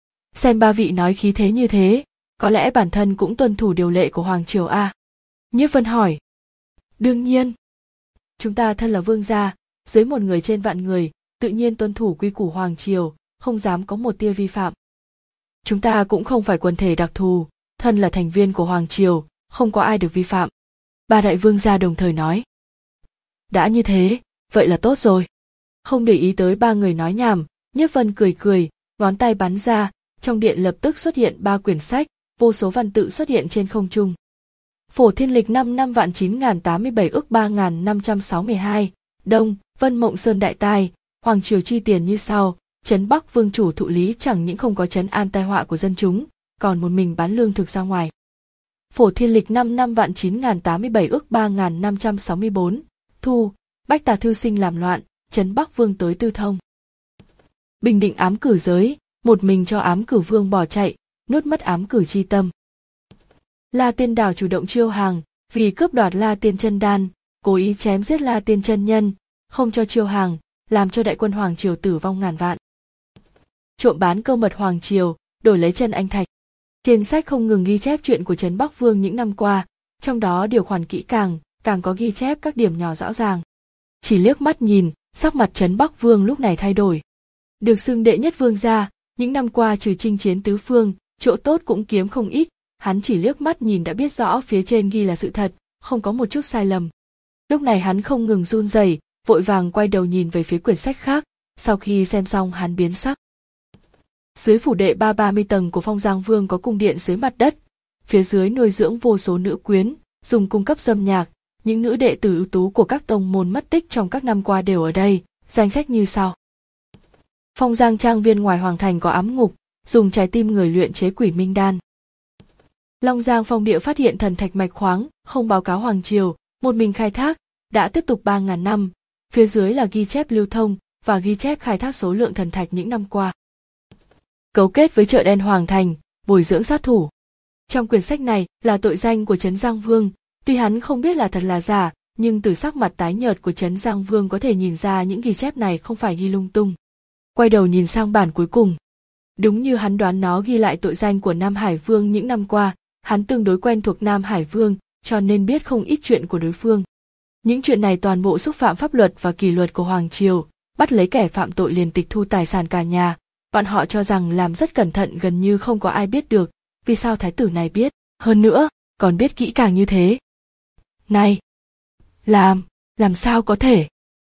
Xem ba vị nói khí thế như thế, có lẽ bản thân cũng tuân thủ điều lệ của hoàng triều a? Nhiếp Vân hỏi. Đương nhiên. Chúng ta thân là vương gia, dưới một người trên vạn người, tự nhiên tuân thủ quy củ hoàng triều, không dám có một tia vi phạm. Chúng ta cũng không phải quần thể đặc thù, thân là thành viên của hoàng triều, không có ai được vi phạm. Ba đại vương gia đồng thời nói. Đã như thế, vậy là tốt rồi. Không để ý tới ba người nói nhảm, Nhiếp Vân cười cười, ngón tay bắn ra, trong điện lập tức xuất hiện ba quyển sách, vô số văn tự xuất hiện trên không trung. Phổ Thiên lịch năm năm vạn chín ngàn tám mươi bảy ức ba ngàn năm trăm sáu mươi hai, Đông, Vân Mộng Sơn đại tai, hoàng triều chi tiền như sau, Trấn Bắc Vương chủ thụ lý chẳng những không có trấn an tai họa của dân chúng, còn một mình bán lương thực ra ngoài. Phổ Thiên lịch năm năm vạn chín ngàn tám mươi bảy ức ba ngàn năm trăm sáu mươi bốn, Thu, Bách Tà thư sinh làm loạn, Trấn Bắc Vương tới tư thông. Bình định ám cử giới, một mình cho ám cử vương bỏ chạy, nuốt mất ám cử chi tâm. La Tiên Đảo chủ động chiêu hàng, vì cướp đoạt La Tiên chân đan, cố ý chém giết La Tiên chân nhân, không cho chiêu hàng, làm cho đại quân hoàng triều tử vong ngàn vạn. Trộm bán câu mật hoàng triều, đổi lấy chân anh thạch. Trên sách không ngừng ghi chép chuyện của Trấn Bắc Vương những năm qua, trong đó điều khoản kỹ càng, càng có ghi chép các điểm nhỏ rõ ràng. Chỉ liếc mắt nhìn, sắc mặt Trấn Bắc Vương lúc này thay đổi. Được xưng đệ nhất vương gia, những năm qua trừ chinh chiến tứ phương, chỗ tốt cũng kiếm không ít, hắn chỉ liếc mắt nhìn đã biết rõ phía trên ghi là sự thật, không có một chút sai lầm. Lúc này hắn không ngừng run rẩy, vội vàng quay đầu nhìn về phía quyển sách khác, sau khi xem xong hắn biến sắc. Dưới phủ đệ ba ba mươi tầng của Phong Giang Vương có cung điện dưới mặt đất, phía dưới nuôi dưỡng vô số nữ quyến, dùng cung cấp dâm nhạc, những nữ đệ tử ưu tú của các tông môn mất tích trong các năm qua đều ở đây, danh sách như sau. Phong Giang trang viên ngoài hoàng thành có ám ngục, dùng trái tim người luyện chế quỷ minh đan. Long Giang Phong Địa phát hiện thần thạch mạch khoáng, không báo cáo hoàng triều, một mình khai thác, đã tiếp tục ba ngàn năm, phía dưới là ghi chép lưu thông và ghi chép khai thác số lượng thần thạch những năm qua. Cấu kết với chợ đen Hoàng Thành, bồi dưỡng sát thủ. Trong quyển sách này là tội danh của Trấn Giang Vương, tuy hắn không biết là thật là giả, nhưng từ sắc mặt tái nhợt của Trấn Giang Vương có thể nhìn ra những ghi chép này không phải ghi lung tung. Quay đầu nhìn sang bản cuối cùng. Đúng như hắn đoán, nó ghi lại tội danh của Nam Hải Vương những năm qua, hắn tương đối quen thuộc Nam Hải Vương, cho nên biết không ít chuyện của đối phương. Những chuyện này toàn bộ xúc phạm pháp luật và kỷ luật của Hoàng Triều, bắt lấy kẻ phạm tội liền tịch thu tài sản cả nhà. Bọn họ cho rằng làm rất cẩn thận, gần như không có ai biết được, vì sao thái tử này biết, hơn nữa, còn biết kỹ càng như thế. Này! Làm, làm sao có thể?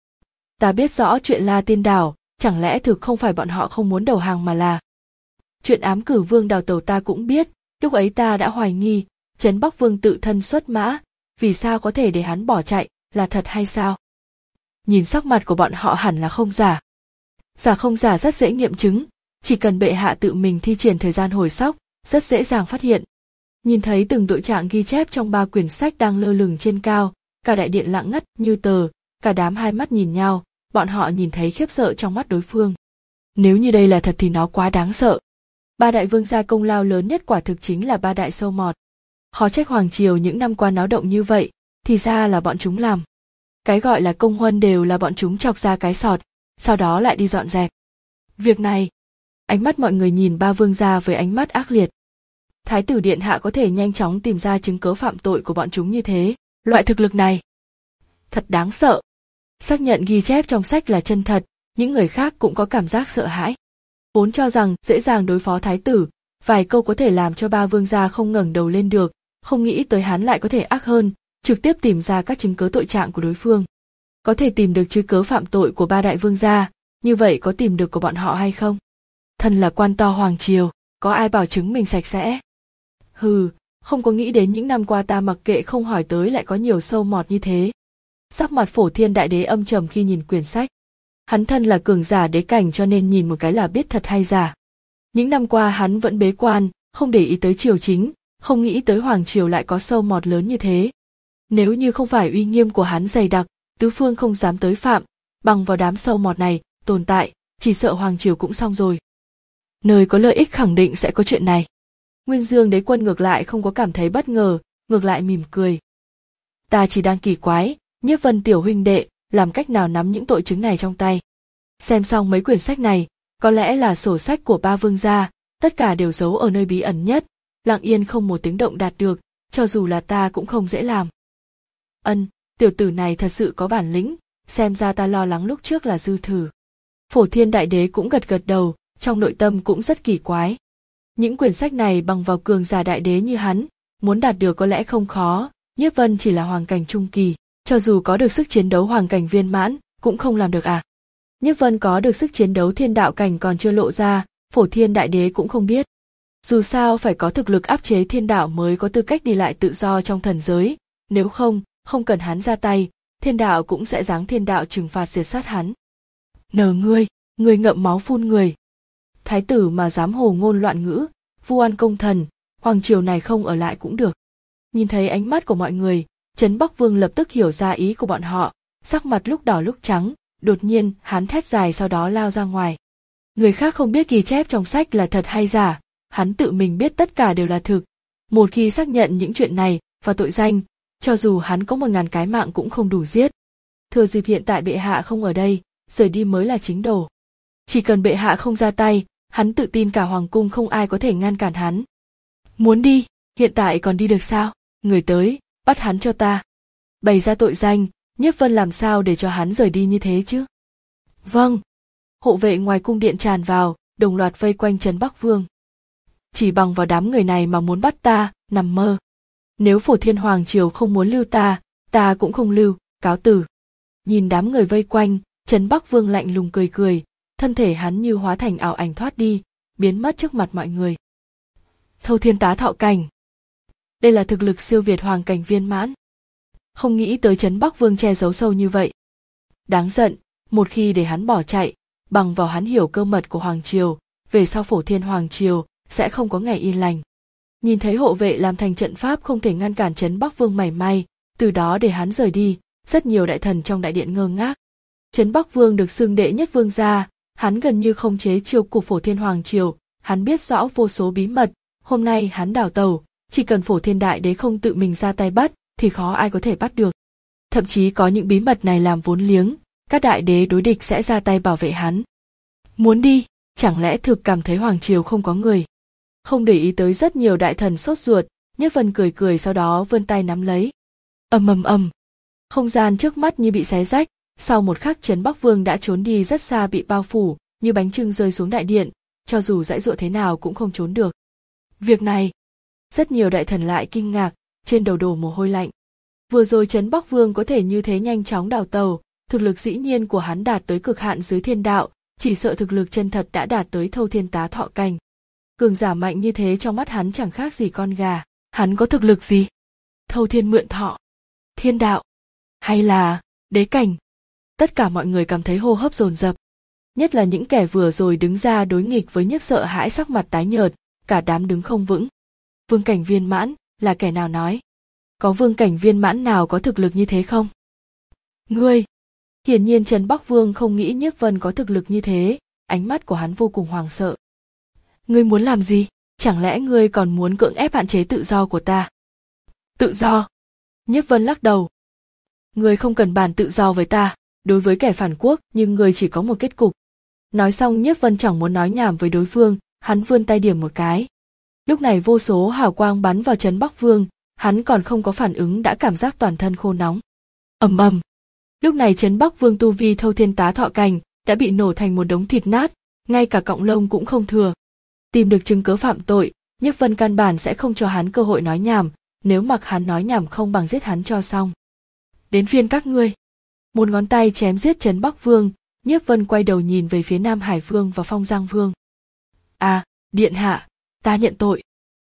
Ta biết rõ chuyện La Tiên Đảo, chẳng lẽ thực không phải bọn họ không muốn đầu hàng mà là... Chuyện ám cử Vương đào tẩu ta cũng biết, lúc ấy ta đã hoài nghi, Trấn Bắc Vương tự thân xuất mã, vì sao có thể để hắn bỏ chạy, là thật hay sao? Nhìn sắc mặt của bọn họ hẳn là không giả. Giả không giả rất dễ nghiệm chứng, chỉ cần bệ hạ tự mình thi triển thời gian hồi sóc, rất dễ dàng phát hiện. Nhìn thấy từng tội trạng ghi chép trong ba quyển sách đang lơ lửng trên cao, cả đại điện lặng ngắt như tờ, cả đám hai mắt nhìn nhau, bọn họ nhìn thấy khiếp sợ trong mắt đối phương. Nếu như đây là thật thì nó quá đáng sợ. Ba đại vương gia công lao lớn nhất quả thực chính là ba đại sâu mọt. Khó trách Hoàng Triều những năm qua náo động như vậy, thì ra là bọn chúng làm. Cái gọi là công huân đều là bọn chúng chọc ra cái sọt, sau đó lại đi dọn dẹp. Việc này, ánh mắt mọi người nhìn ba vương gia với ánh mắt ác liệt. Thái tử điện hạ có thể nhanh chóng tìm ra chứng cớ phạm tội của bọn chúng như thế, loại thực lực này. Thật đáng sợ. Xác nhận ghi chép trong sách là chân thật, những người khác cũng có cảm giác sợ hãi. Vốn cho rằng dễ dàng đối phó thái tử, vài câu có thể làm cho ba vương gia không ngẩng đầu lên được, không nghĩ tới hắn lại có thể ác hơn, trực tiếp tìm ra các chứng cớ tội trạng của đối phương. Có thể tìm được chứng cớ phạm tội của ba đại vương gia, như vậy có tìm được của bọn họ hay không? Thân là quan to Hoàng Triều, có ai bảo chứng mình sạch sẽ? Hừ, không có nghĩ đến những năm qua ta mặc kệ không hỏi tới lại có nhiều sâu mọt như thế. Sắc mặt Phổ Thiên Đại Đế âm trầm khi nhìn quyển sách. Hắn thân là cường giả đế cảnh cho nên nhìn một cái là biết thật hay giả. Những năm qua hắn vẫn bế quan, không để ý tới triều chính, không nghĩ tới Hoàng Triều lại có sâu mọt lớn như thế. Nếu như không phải uy nghiêm của hắn dày đặc, tứ phương không dám tới phạm, bằng vào đám sâu mọt này, tồn tại, chỉ sợ Hoàng Triều cũng xong rồi. Nơi có lợi ích khẳng định sẽ có chuyện này. Nguyên Dương Đế Quân ngược lại không có cảm thấy bất ngờ, ngược lại mỉm cười. Ta chỉ đang kỳ quái, Nhiếp Vân tiểu huynh đệ, làm cách nào nắm những tội chứng này trong tay. Xem xong mấy quyển sách này, có lẽ là sổ sách của ba vương gia, tất cả đều giấu ở nơi bí ẩn nhất, lặng yên không một tiếng động đạt được, cho dù là ta cũng không dễ làm. Ân, tiểu tử này thật sự có bản lĩnh, xem ra ta lo lắng lúc trước là dư thử. Phổ Thiên Đại Đế cũng gật gật đầu, trong nội tâm cũng rất kỳ quái. Những quyển sách này bằng vào cường giả đại đế như hắn, muốn đạt được có lẽ không khó, Nhiếp Vân chỉ là hoàng cảnh trung kỳ, cho dù có được sức chiến đấu hoàng cảnh viên mãn, cũng không làm được à. Nhiếp Vân có được sức chiến đấu thiên đạo cảnh còn chưa lộ ra, Phổ Thiên Đại Đế cũng không biết. Dù sao phải có thực lực áp chế thiên đạo mới có tư cách đi lại tự do trong thần giới, nếu không, không cần hắn ra tay, thiên đạo cũng sẽ giáng thiên đạo trừng phạt diệt sát hắn. Nờ ngươi, ngươi ngậm máu phun người. Thái tử mà dám hồ ngôn loạn ngữ, vu oan công thần, Hoàng Triều này không ở lại cũng được. Nhìn thấy ánh mắt của mọi người, Trấn Bắc Vương lập tức hiểu ra ý của bọn họ, sắc mặt lúc đỏ lúc trắng, đột nhiên hắn thét dài sau đó lao ra ngoài. Người khác không biết ghi chép trong sách là thật hay giả, hắn tự mình biết tất cả đều là thực. Một khi xác nhận những chuyện này và tội danh, cho dù hắn có một ngàn cái mạng cũng không đủ giết. Thừa dịp hiện tại bệ hạ không ở đây, rời đi mới là chính đồ. Chỉ cần bệ hạ không ra tay, hắn tự tin cả hoàng cung không ai có thể ngăn cản hắn. Muốn đi, hiện tại còn đi được sao? Người tới, bắt hắn cho ta. Bày ra tội danh, Nhiếp Vân làm sao để cho hắn rời đi như thế chứ? Vâng. Hộ vệ ngoài cung điện tràn vào, đồng loạt vây quanh Trấn Bắc Vương. Chỉ bằng vào đám người này mà muốn bắt ta, nằm mơ. Nếu Phổ Thiên Hoàng Triều không muốn lưu ta, ta cũng không lưu, cáo từ. Nhìn đám người vây quanh, Trấn Bắc Vương lạnh lùng cười cười, thân thể hắn như hóa thành ảo ảnh thoát đi, biến mất trước mặt mọi người. Thâu Thiên Tá Thọ Cảnh. Đây là thực lực siêu việt hoàng cảnh viên mãn. Không nghĩ tới Trấn Bắc Vương che giấu sâu như vậy. Đáng giận, một khi để hắn bỏ chạy, bằng vào hắn hiểu cơ mật của Hoàng Triều, về sau Phổ Thiên Hoàng Triều sẽ không có ngày yên lành. Nhìn thấy hộ vệ làm thành trận pháp không thể ngăn cản Trấn Bắc Vương mảy may, từ đó để hắn rời đi, rất nhiều đại thần trong đại điện ngơ ngác. Trấn Bắc Vương được xưng đệ nhất vương gia, hắn gần như không chế triều cục Phổ Thiên Hoàng triều, hắn biết rõ vô số bí mật, hôm nay hắn đào tẩu, chỉ cần Phổ Thiên Đại Đế không tự mình ra tay bắt, thì khó ai có thể bắt được. Thậm chí có những bí mật này làm vốn liếng, các đại đế đối địch sẽ ra tay bảo vệ hắn. Muốn đi, chẳng lẽ thực cảm thấy hoàng triều không có người? Không để ý tới rất nhiều đại thần sốt ruột, Nhất Vân cười cười sau đó vươn tay nắm lấy. Ầm ầm ầm, không gian trước mắt như bị xé rách, sau một khắc Trấn Bắc Vương đã trốn đi rất xa, bị bao phủ, như bánh chưng rơi xuống đại điện, cho dù giãy giụa thế nào cũng không trốn được. Việc này, rất nhiều đại thần lại kinh ngạc, trên đầu đổ mồ hôi lạnh. Vừa rồi Trấn Bắc Vương có thể như thế nhanh chóng đào tẩu, thực lực dĩ nhiên của hắn đạt tới cực hạn dưới thiên đạo, chỉ sợ thực lực chân thật đã đạt tới thâu thiên tá thọ cảnh. Cường giả mạnh như thế trong mắt hắn chẳng khác gì con gà, hắn có thực lực gì? Thâu thiên mượn thọ, thiên đạo, hay là đế cảnh? Tất cả mọi người cảm thấy hô hấp dồn dập, nhất là những kẻ vừa rồi đứng ra đối nghịch với Nhiếp sợ hãi sắc mặt tái nhợt, cả đám đứng không vững. Vương cảnh viên mãn, là kẻ nào nói? Có vương cảnh viên mãn nào có thực lực như thế không? Ngươi! Hiển nhiên Trấn Bắc Vương không nghĩ Nhiếp Vân có thực lực như thế, ánh mắt của hắn vô cùng hoảng sợ. Ngươi muốn làm gì? Chẳng lẽ ngươi còn muốn cưỡng ép hạn chế tự do của ta? Tự do? Nhiếp Vân lắc đầu. Ngươi không cần bàn tự do với ta, đối với kẻ phản quốc, nhưng ngươi chỉ có một kết cục. Nói xong Nhiếp Vân chẳng muốn nói nhảm với đối phương, hắn vươn tay điểm một cái. Lúc này vô số hào quang bắn vào Trấn Bắc Vương, hắn còn không có phản ứng đã cảm giác toàn thân khô nóng. Ầm ầm. Lúc này Trấn Bắc Vương tu vi thâu thiên tá thọ cảnh đã bị nổ thành một đống thịt nát, ngay cả cọng lông cũng không thừa. Tìm được chứng cớ phạm tội, Nhiếp Vân căn bản sẽ không cho hắn cơ hội nói nhảm, nếu mặc hắn nói nhảm không bằng giết hắn cho xong. Đến phiên các ngươi. Một ngón tay chém giết Trấn Bắc Vương, Nhiếp Vân quay đầu nhìn về phía Nam Hải Vương và Phong Giang Vương. À, điện hạ, ta nhận tội.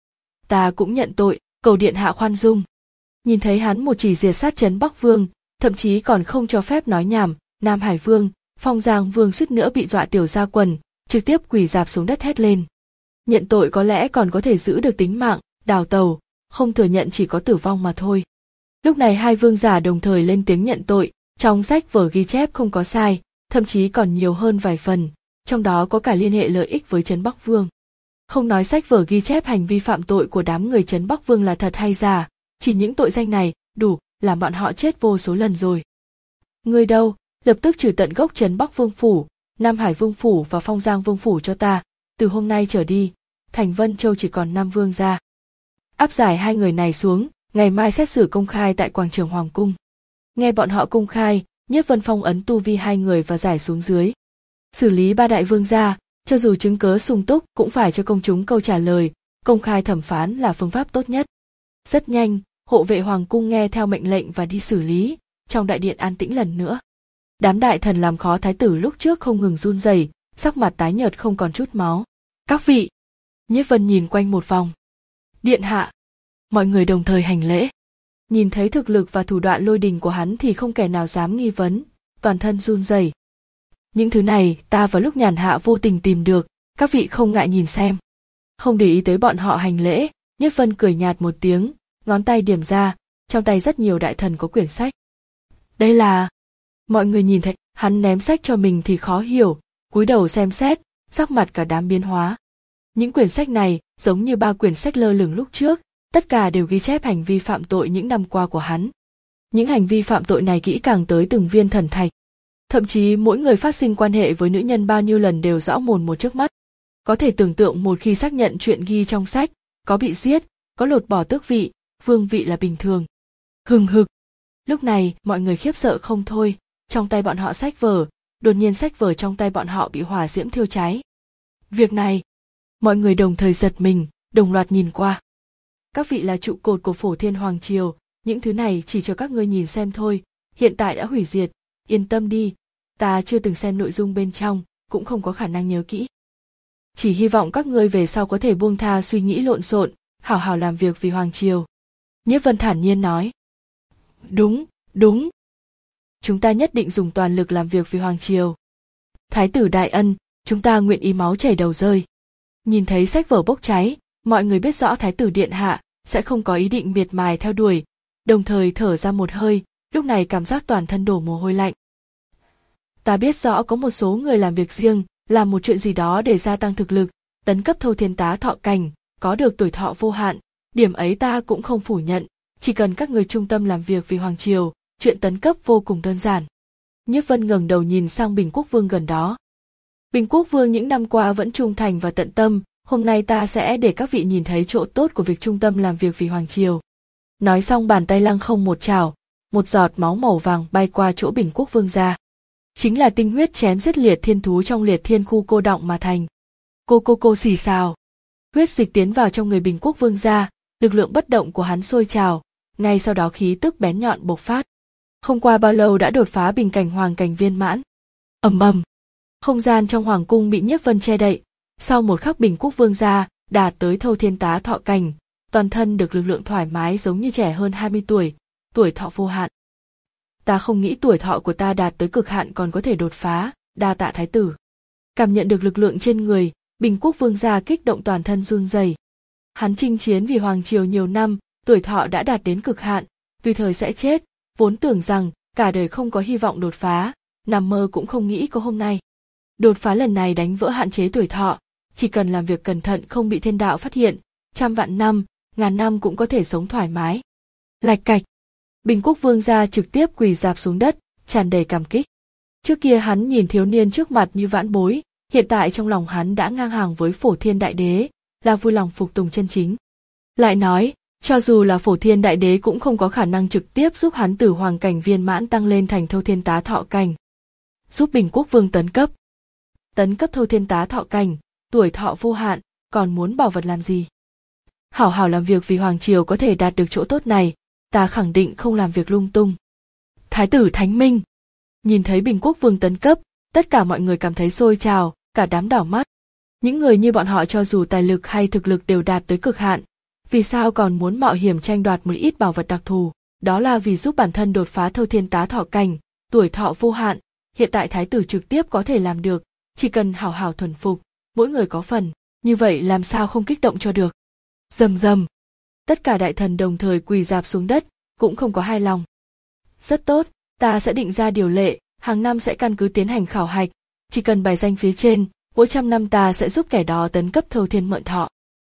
Ta cũng nhận tội, cầu điện hạ khoan dung. Nhìn thấy hắn một chỉ diệt sát Trấn Bắc Vương, thậm chí còn không cho phép nói nhảm, Nam Hải Vương, Phong Giang Vương suýt nữa bị dọa tiểu ra quần, trực tiếp quỳ rạp xuống đất hét lên. Nhận tội có lẽ còn có thể giữ được tính mạng, đào tẩu, không thừa nhận chỉ có tử vong mà thôi. Lúc này hai vương giả đồng thời lên tiếng nhận tội, trong sách vở ghi chép không có sai, thậm chí còn nhiều hơn vài phần, trong đó có cả liên hệ lợi ích với Trấn Bắc Vương. Không nói sách vở ghi chép hành vi phạm tội của đám người Trấn Bắc Vương là thật hay giả, chỉ những tội danh này đủ làm bọn họ chết vô số lần rồi. Ngươi đâu, lập tức trừ tận gốc Trấn Bắc Vương phủ, Nam Hải Vương phủ và Phong Giang Vương phủ cho ta, từ hôm nay trở đi, thành Vân Châu chỉ còn năm vương gia. Áp giải hai người này xuống, ngày mai xét xử công khai tại quảng trường Hoàng cung. Nghe bọn họ công khai, Nhiếp Vân phong ấn tu vi hai người và giải xuống dưới. Xử lý ba đại vương gia, cho dù chứng cớ sung túc cũng phải cho công chúng câu trả lời, công khai thẩm phán là phương pháp tốt nhất. Rất nhanh, hộ vệ Hoàng cung nghe theo mệnh lệnh và đi xử lý, trong đại điện an tĩnh lần nữa. Đám đại thần làm khó thái tử lúc trước không ngừng run rẩy, sắc mặt tái nhợt không còn chút máu. Các vị! Nhiếp Vân nhìn quanh một vòng. Điện hạ! Mọi người đồng thời hành lễ. Nhìn thấy thực lực và thủ đoạn lôi đình của hắn thì không kẻ nào dám nghi vấn, toàn thân run rẩy. Những thứ này ta vào lúc nhàn hạ vô tình tìm được, các vị không ngại nhìn xem. Không để ý tới bọn họ hành lễ, Nhiếp Vân cười nhạt một tiếng, ngón tay điểm ra, trong tay rất nhiều đại thần có quyển sách. Đây là... Mọi người nhìn thấy hắn ném sách cho mình thì khó hiểu, cúi đầu xem xét, sắc mặt cả đám biến hóa. Những quyển sách này giống như ba quyển sách lơ lửng lúc trước, tất cả đều ghi chép hành vi phạm tội những năm qua của hắn. Những hành vi phạm tội này kỹ càng tới từng viên thần thạch. Thậm chí mỗi người phát sinh quan hệ với nữ nhân bao nhiêu lần đều rõ mồn một trước mắt. Có thể tưởng tượng một khi xác nhận chuyện ghi trong sách, có bị giết, có lột bỏ tước vị, vương vị là bình thường. Hừng hực. Lúc này mọi người khiếp sợ không thôi, trong tay bọn họ sách vở, đột nhiên sách vở trong tay bọn họ bị hỏa diễm thiêu cháy. Việc này, mọi người đồng thời giật mình, đồng loạt nhìn qua. Các vị là trụ cột của Phổ Thiên Hoàng Triều, những thứ này chỉ cho các ngươi nhìn xem thôi, hiện tại đã hủy diệt, yên tâm đi, ta chưa từng xem nội dung bên trong, cũng không có khả năng nhớ kỹ. Chỉ hy vọng các ngươi về sau có thể buông tha suy nghĩ lộn xộn, hảo hảo làm việc vì Hoàng Triều. Nhiếp Vân thản nhiên nói. Đúng, đúng. Chúng ta nhất định dùng toàn lực làm việc vì Hoàng Triều. Thái tử đại ân, chúng ta nguyện ý máu chảy đầu rơi. Nhìn thấy sách vở bốc cháy, Mọi người biết rõ Thái tử điện hạ sẽ không có ý định miệt mài theo đuổi, đồng thời thở ra một hơi, lúc này cảm giác toàn thân đổ mồ hôi lạnh. Ta biết rõ có một số người làm việc riêng, làm một chuyện gì đó để gia tăng thực lực, tấn cấp thâu thiên tá thọ cảnh, có được tuổi thọ vô hạn, điểm ấy ta cũng không phủ nhận, chỉ cần các người trung tâm làm việc vì hoàng triều, chuyện tấn cấp vô cùng đơn giản. Nhiếp Vân ngẩng đầu nhìn sang Bình Quốc Vương gần đó. Bình Quốc Vương những năm qua vẫn trung thành và tận tâm, hôm nay ta sẽ để các vị nhìn thấy chỗ tốt của việc trung tâm làm việc vì hoàng triều. Nói xong bàn tay lăng không một chảo, một giọt máu màu vàng bay qua chỗ Bình Quốc Vương ra. Chính là tinh huyết chém giết liệt thiên thú trong liệt thiên khu cô đọng mà thành. Cô cô cô xì xào. Huyết dịch tiến vào trong người Bình Quốc Vương ra, lực lượng bất động của hắn sôi trào, ngay sau đó khí tức bén nhọn bộc phát. Không qua bao lâu đã đột phá bình cảnh hoàng cảnh viên mãn. Ầm ầm, không gian trong hoàng cung bị Nhiếp Vân che đậy. Sau một khắc Bình Quốc Vương ra đạt tới thâu thiên tá thọ cảnh, toàn thân được lực lượng thoải mái giống như trẻ hơn hai mươi tuổi, tuổi thọ vô hạn. Ta không nghĩ tuổi thọ của ta đạt tới cực hạn còn có thể đột phá, đa tạ thái tử. Cảm nhận được lực lượng trên người, Bình Quốc Vương gia kích động toàn thân run rẩy. Hắn chinh chiến vì hoàng triều nhiều năm, tuổi thọ đã đạt đến cực hạn, tùy thời sẽ chết, vốn tưởng rằng cả đời không có hy vọng đột phá, nằm mơ cũng không nghĩ có hôm nay. Đột phá lần này đánh vỡ hạn chế tuổi thọ, chỉ cần làm việc cẩn thận không bị thiên đạo phát hiện, trăm vạn năm, ngàn năm cũng có thể sống thoải mái. Lạch cạch, Bình Quốc Vương gia trực tiếp quỳ rạp xuống đất, tràn đầy cảm kích. Trước kia hắn nhìn thiếu niên trước mặt như vãn bối, hiện tại trong lòng hắn đã ngang hàng với Phổ Thiên Đại Đế, là vui lòng phục tùng chân chính. Lại nói, cho dù là Phổ Thiên Đại Đế cũng không có khả năng trực tiếp giúp hắn từ hoàng cảnh viên mãn tăng lên thành thâu thiên tá thọ cảnh. Giúp Bình Quốc Vương tấn cấp. Tấn cấp thâu thiên tá thọ cảnh, tuổi thọ vô hạn, còn muốn bảo vật làm gì? Hảo hảo làm việc vì hoàng triều có thể đạt được chỗ tốt này, ta khẳng định không làm việc lung tung. Thái tử Thánh Minh. Nhìn thấy Bình Quốc Vương tấn cấp, tất cả mọi người cảm thấy sôi trào, cả đám đảo mắt. Những người như bọn họ cho dù tài lực hay thực lực đều đạt tới cực hạn, vì sao còn muốn mạo hiểm tranh đoạt một ít bảo vật đặc thù, đó là vì giúp bản thân đột phá thâu thiên tá thọ cảnh, tuổi thọ vô hạn, hiện tại thái tử trực tiếp có thể làm được, chỉ cần hảo hảo thuần phục, mỗi người có phần, như vậy làm sao không kích động cho được. Rầm rầm. Tất cả đại thần đồng thời quỳ rạp xuống đất, cũng không có hài lòng. Rất tốt, ta sẽ định ra điều lệ, hàng năm sẽ căn cứ tiến hành khảo hạch, chỉ cần bài danh phía trên, mỗi trăm năm ta sẽ giúp kẻ đó tấn cấp thâu thiên mượn thọ.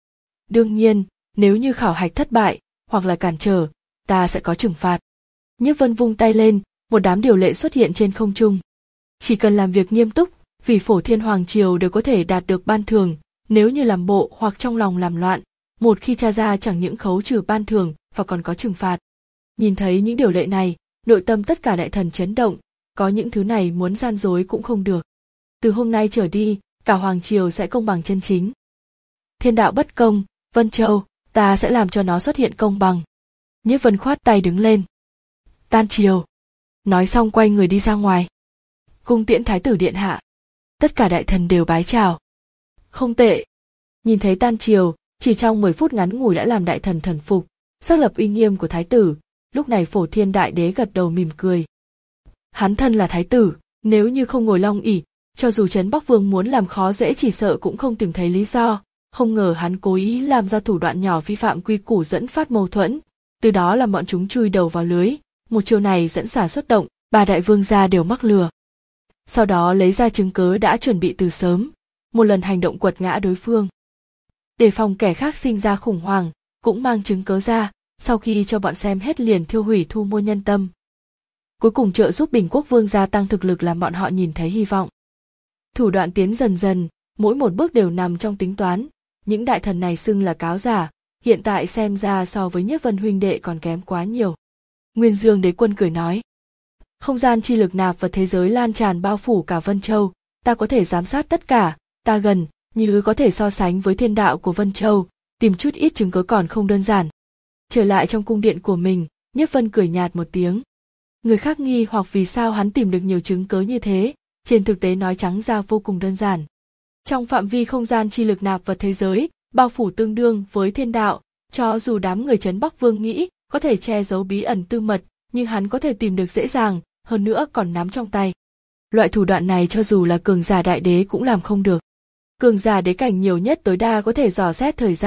Đương nhiên, nếu như khảo hạch thất bại, hoặc là cản trở, ta sẽ có trừng phạt. Nhiếp Vân vung tay lên, một đám điều lệ xuất hiện trên không trung. Chỉ cần làm việc nghiêm túc, vì Phổ Thiên Hoàng Triều đều có thể đạt được ban thưởng, nếu như làm bộ hoặc trong lòng làm loạn, một khi tra ra chẳng những khấu trừ ban thưởng và còn có trừng phạt. Nhìn thấy những điều lệ này, nội tâm tất cả đại thần chấn động, có những thứ này muốn gian dối cũng không được. Từ hôm nay trở đi, cả Hoàng Triều sẽ công bằng chân chính. Thiên đạo bất công, Vân Châu, ta sẽ làm cho nó xuất hiện công bằng. Nhiếp Vân khoát tay đứng lên. Tan triều. Nói xong quay người đi ra ngoài. Cung tiễn thái tử điện hạ. Tất cả đại thần đều bái chào. Không tệ. Nhìn thấy tan triều, chỉ trong mười phút ngắn ngủi đã làm đại thần thần phục, xác lập uy nghiêm của thái tử, lúc này Phổ Thiên Đại Đế gật đầu mỉm cười. Hắn thân là thái tử, nếu như không ngồi long ỷ, cho dù Trấn Bắc Vương muốn làm khó dễ chỉ sợ cũng không tìm thấy lý do, không ngờ hắn cố ý làm ra thủ đoạn nhỏ vi phạm quy củ dẫn phát mâu thuẫn, từ đó làm bọn chúng chui đầu vào lưới, một chiêu này dẫn xả xuất động, ba đại vương gia đều mắc lừa. Sau đó lấy ra chứng cớ đã chuẩn bị từ sớm, một lần hành động quật ngã đối phương. Để phòng kẻ khác sinh ra khủng hoảng, cũng mang chứng cớ ra, sau khi cho bọn xem hết liền thiêu hủy thu mua nhân tâm. Cuối cùng trợ giúp Bình Quốc Vương gia tăng thực lực làm bọn họ nhìn thấy hy vọng. Thủ đoạn tiến dần dần, mỗi một bước đều nằm trong tính toán, những đại thần này xưng là cáo giả, hiện tại xem ra so với Nhiếp Vân huynh đệ còn kém quá nhiều. Nguyên Dương Đế Quân cười nói. Không gian chi lực nạp và thế giới lan tràn bao phủ cả Vân Châu, ta có thể giám sát tất cả, ta gần, như có thể so sánh với thiên đạo của Vân Châu, tìm chút ít chứng cứ còn không đơn giản. Trở lại trong cung điện của mình, Nhiếp Vân cười nhạt một tiếng. Người khác nghi hoặc vì sao hắn tìm được nhiều chứng cứ như thế, trên thực tế nói trắng ra vô cùng đơn giản. Trong phạm vi không gian chi lực nạp vật thế giới, bao phủ tương đương với thiên đạo, cho dù đám người Trấn Bắc Vương nghĩ có thể che giấu bí ẩn tư mật, nhưng hắn có thể tìm được dễ dàng, hơn nữa còn nắm trong tay. Loại thủ đoạn này cho dù là cường giả đại đế cũng làm không được. Cường giả đế cảnh nhiều nhất tối đa có thể dò xét thời gian,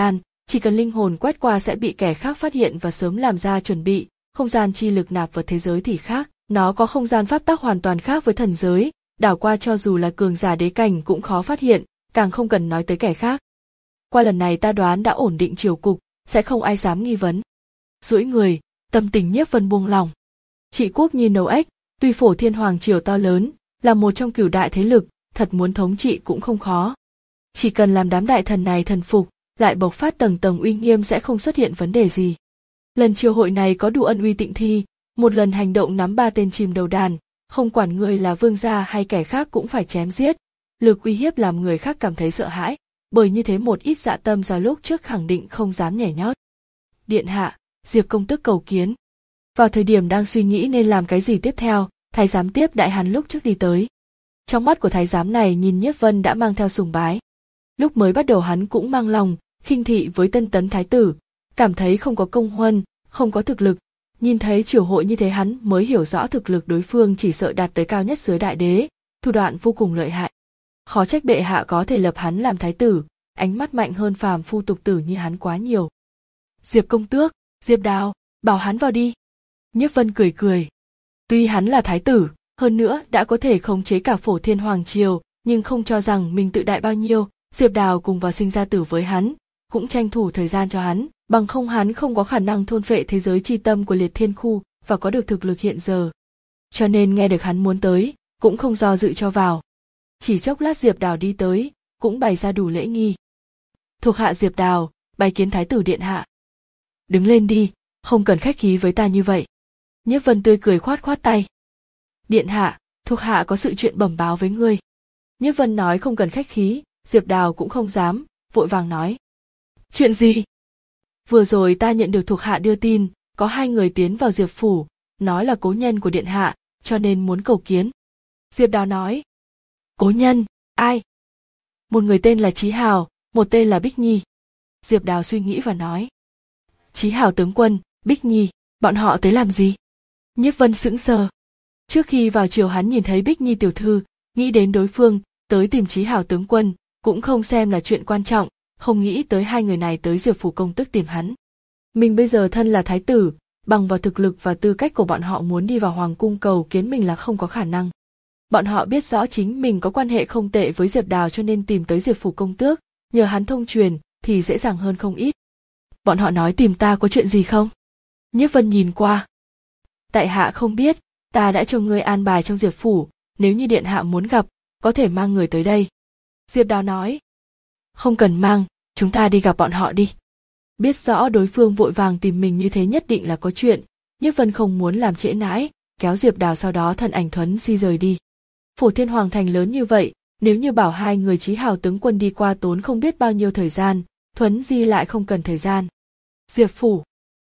chỉ cần linh hồn quét qua sẽ bị kẻ khác phát hiện và sớm làm ra chuẩn bị. Không gian chi lực nạp vào thế giới thì khác, nó có không gian pháp tắc hoàn toàn khác với thần giới, đảo qua cho dù là cường giả đế cảnh cũng khó phát hiện, càng không cần nói tới kẻ khác. Qua lần này ta đoán đã ổn định triều cục, sẽ không ai dám nghi vấn. Duỗi người, tâm tình Nhiếp Vân buông lòng. Trị quốc như nấu ếch, tuy Phổ Thiên Hoàng triều to lớn, là một trong cửu đại thế lực, thật muốn thống trị cũng không khó. Chỉ cần làm đám đại thần này thần phục, lại bộc phát tầng tầng uy nghiêm sẽ không xuất hiện vấn đề gì. Lần triều hội này có đủ ân uy tịnh thi, một lần hành động nắm ba tên chìm đầu đàn, không quản người là vương gia hay kẻ khác cũng phải chém giết. Lực uy hiếp làm người khác cảm thấy sợ hãi, bởi như thế một ít dạ tâm ra lúc trước khẳng định không dám nhảy nhót. Điện hạ, Diệp công tước cầu kiến. Vào thời điểm đang suy nghĩ nên làm cái gì tiếp theo, thái giám tiếp đại hắn lúc trước đi tới. Trong mắt của thái giám này nhìn Nhiếp Vân đã mang theo sùng bái. Lúc mới bắt đầu hắn cũng mang lòng khinh thị với tân tấn thái tử, cảm thấy không có công huân, không có thực lực. Nhìn thấy triều hội như thế hắn mới hiểu rõ thực lực đối phương chỉ sợ đạt tới cao nhất dưới đại đế, thủ đoạn vô cùng lợi hại. Khó trách bệ hạ có thể lập hắn làm thái tử, ánh mắt mạnh hơn phàm phu tục tử như hắn quá nhiều. Diệp công tước, Diệp Đào, bảo hắn vào đi. Nhiếp Vân cười cười. Tuy hắn là thái tử, hơn nữa đã có thể khống chế cả Phổ Thiên Hoàng triều, nhưng không cho rằng mình tự đại bao nhiêu. Diệp Đào cùng vào sinh ra tử với hắn, cũng tranh thủ thời gian cho hắn, bằng không hắn không có khả năng thôn phệ thế giới chi tâm của Liệt Thiên Khu và có được thực lực hiện giờ. Cho nên nghe được hắn muốn tới, cũng không do dự cho vào. Chỉ chốc lát Diệp Đào đi tới, cũng bày ra đủ lễ nghi. Thuộc hạ Diệp Đào, bái kiến thái tử điện hạ. Đứng lên đi, không cần khách khí với ta như vậy. Nhiếp Vân tươi cười khoát khoát tay. Điện hạ, thuộc hạ có sự chuyện bẩm báo với ngươi. Nhiếp Vân nói không cần khách khí, Diệp Đào cũng không dám, vội vàng nói. Chuyện gì? Vừa rồi ta nhận được thuộc hạ đưa tin, có hai người tiến vào Diệp phủ, nói là cố nhân của điện hạ, cho nên muốn cầu kiến. Diệp Đào nói. Cố nhân, ai? Một người tên là Chí Hào, một tên là Bích Nhi. Diệp Đào suy nghĩ và nói. Chí Hào tướng quân, Bích Nhi, bọn họ tới làm gì? Nhiếp Vân sững sờ. Trước khi vào triều hắn nhìn thấy Bích Nhi tiểu thư, nghĩ đến đối phương, tới tìm Chí Hào tướng quân, cũng không xem là chuyện quan trọng, không nghĩ tới hai người này tới Diệp phủ công tức tìm hắn. Mình bây giờ thân là thái tử, bằng vào thực lực và tư cách của bọn họ muốn đi vào hoàng cung cầu kiến mình là không có khả năng. Bọn họ biết rõ chính mình có quan hệ không tệ với Diệp Đào cho nên tìm tới Diệp phủ công tước, nhờ hắn thông truyền thì dễ dàng hơn không ít. Bọn họ nói tìm ta có chuyện gì không? Nhiếp Vân nhìn qua. Tại hạ không biết, ta đã cho ngươi an bài trong Diệp phủ, nếu như điện hạ muốn gặp, có thể mang người tới đây. Diệp Đào nói. Không cần mang, chúng ta đi gặp bọn họ đi. Biết rõ đối phương vội vàng tìm mình như thế nhất định là có chuyện, Nhiếp Vân không muốn làm trễ nãi, kéo Diệp Đào sau đó thân ảnh Thuấn Di rời đi. Phổ Thiên Hoàng thành lớn như vậy, nếu như bảo hai người Chí Hào tướng quân đi qua tốn không biết bao nhiêu thời gian, Thuấn Di lại không cần thời gian. Diệp phủ.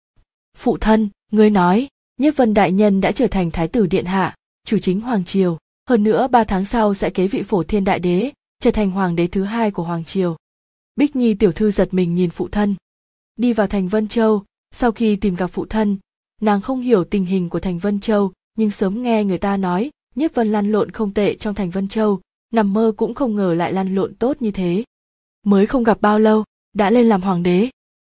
Phụ thân, ngươi nói, Nhiếp Vân đại nhân đã trở thành thái tử điện hạ, chủ chính hoàng triều, hơn nữa ba tháng sau sẽ kế vị Phổ Thiên đại đế, trở thành hoàng đế thứ hai của hoàng triều. Bích Nhi tiểu thư giật mình nhìn phụ thân. Đi vào thành Vân Châu, sau khi tìm gặp phụ thân, nàng không hiểu tình hình của thành Vân Châu, nhưng sớm nghe người ta nói, Nhiếp Vân lăn lộn không tệ trong thành Vân Châu, nằm mơ cũng không ngờ lại lăn lộn tốt như thế. Mới không gặp bao lâu, đã lên làm hoàng đế.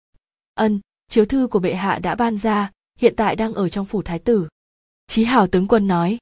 Ân, chiếu thư của bệ hạ đã ban ra, hiện tại đang ở trong phủ thái tử. Chí Hào tướng quân nói.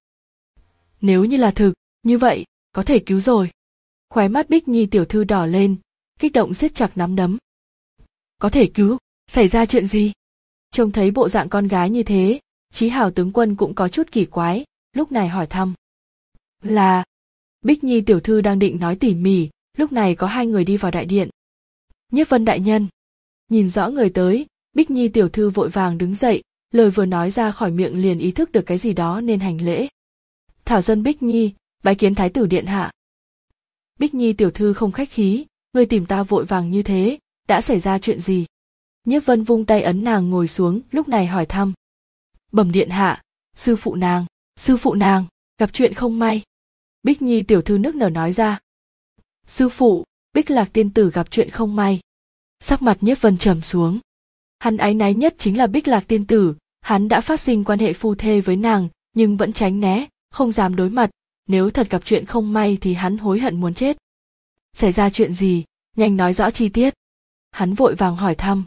Nếu như là thực, như vậy, có thể cứu rồi. Khóe mắt Bích Nhi tiểu thư đỏ lên, kích động siết chặt nắm đấm. Có thể cứu, xảy ra chuyện gì? Trông thấy bộ dạng con gái như thế, Chí Hào tướng quân cũng có chút kỳ quái, lúc này hỏi thăm. Là... Bích Nhi tiểu thư đang định nói tỉ mỉ, lúc này có hai người đi vào đại điện. Nhiếp Vân đại nhân. Nhìn rõ người tới, Bích Nhi tiểu thư vội vàng đứng dậy, lời vừa nói ra khỏi miệng liền ý thức được cái gì đó nên hành lễ. Thảo dân Bích Nhi, bái kiến thái tử điện hạ. Bích Nhi tiểu thư không khách khí, ngươi tìm ta vội vàng như thế, đã xảy ra chuyện gì? Nhiếp Vân vung tay ấn nàng ngồi xuống, lúc này hỏi thăm. Bẩm điện hạ, sư phụ nàng, sư phụ nàng, gặp chuyện không may. Bích Nhi tiểu thư nức nở nói ra. Sư phụ, Bích Lạc tiên tử gặp chuyện không may. Sắc mặt Nhiếp Vân trầm xuống. Hắn áy náy nhất chính là Bích Lạc tiên tử, hắn đã phát sinh quan hệ phu thê với nàng, nhưng vẫn tránh né, không dám đối mặt, nếu thật gặp chuyện không may thì hắn hối hận muốn chết. Xảy ra chuyện gì, nhanh nói rõ chi tiết. hắn vội vàng hỏi thăm.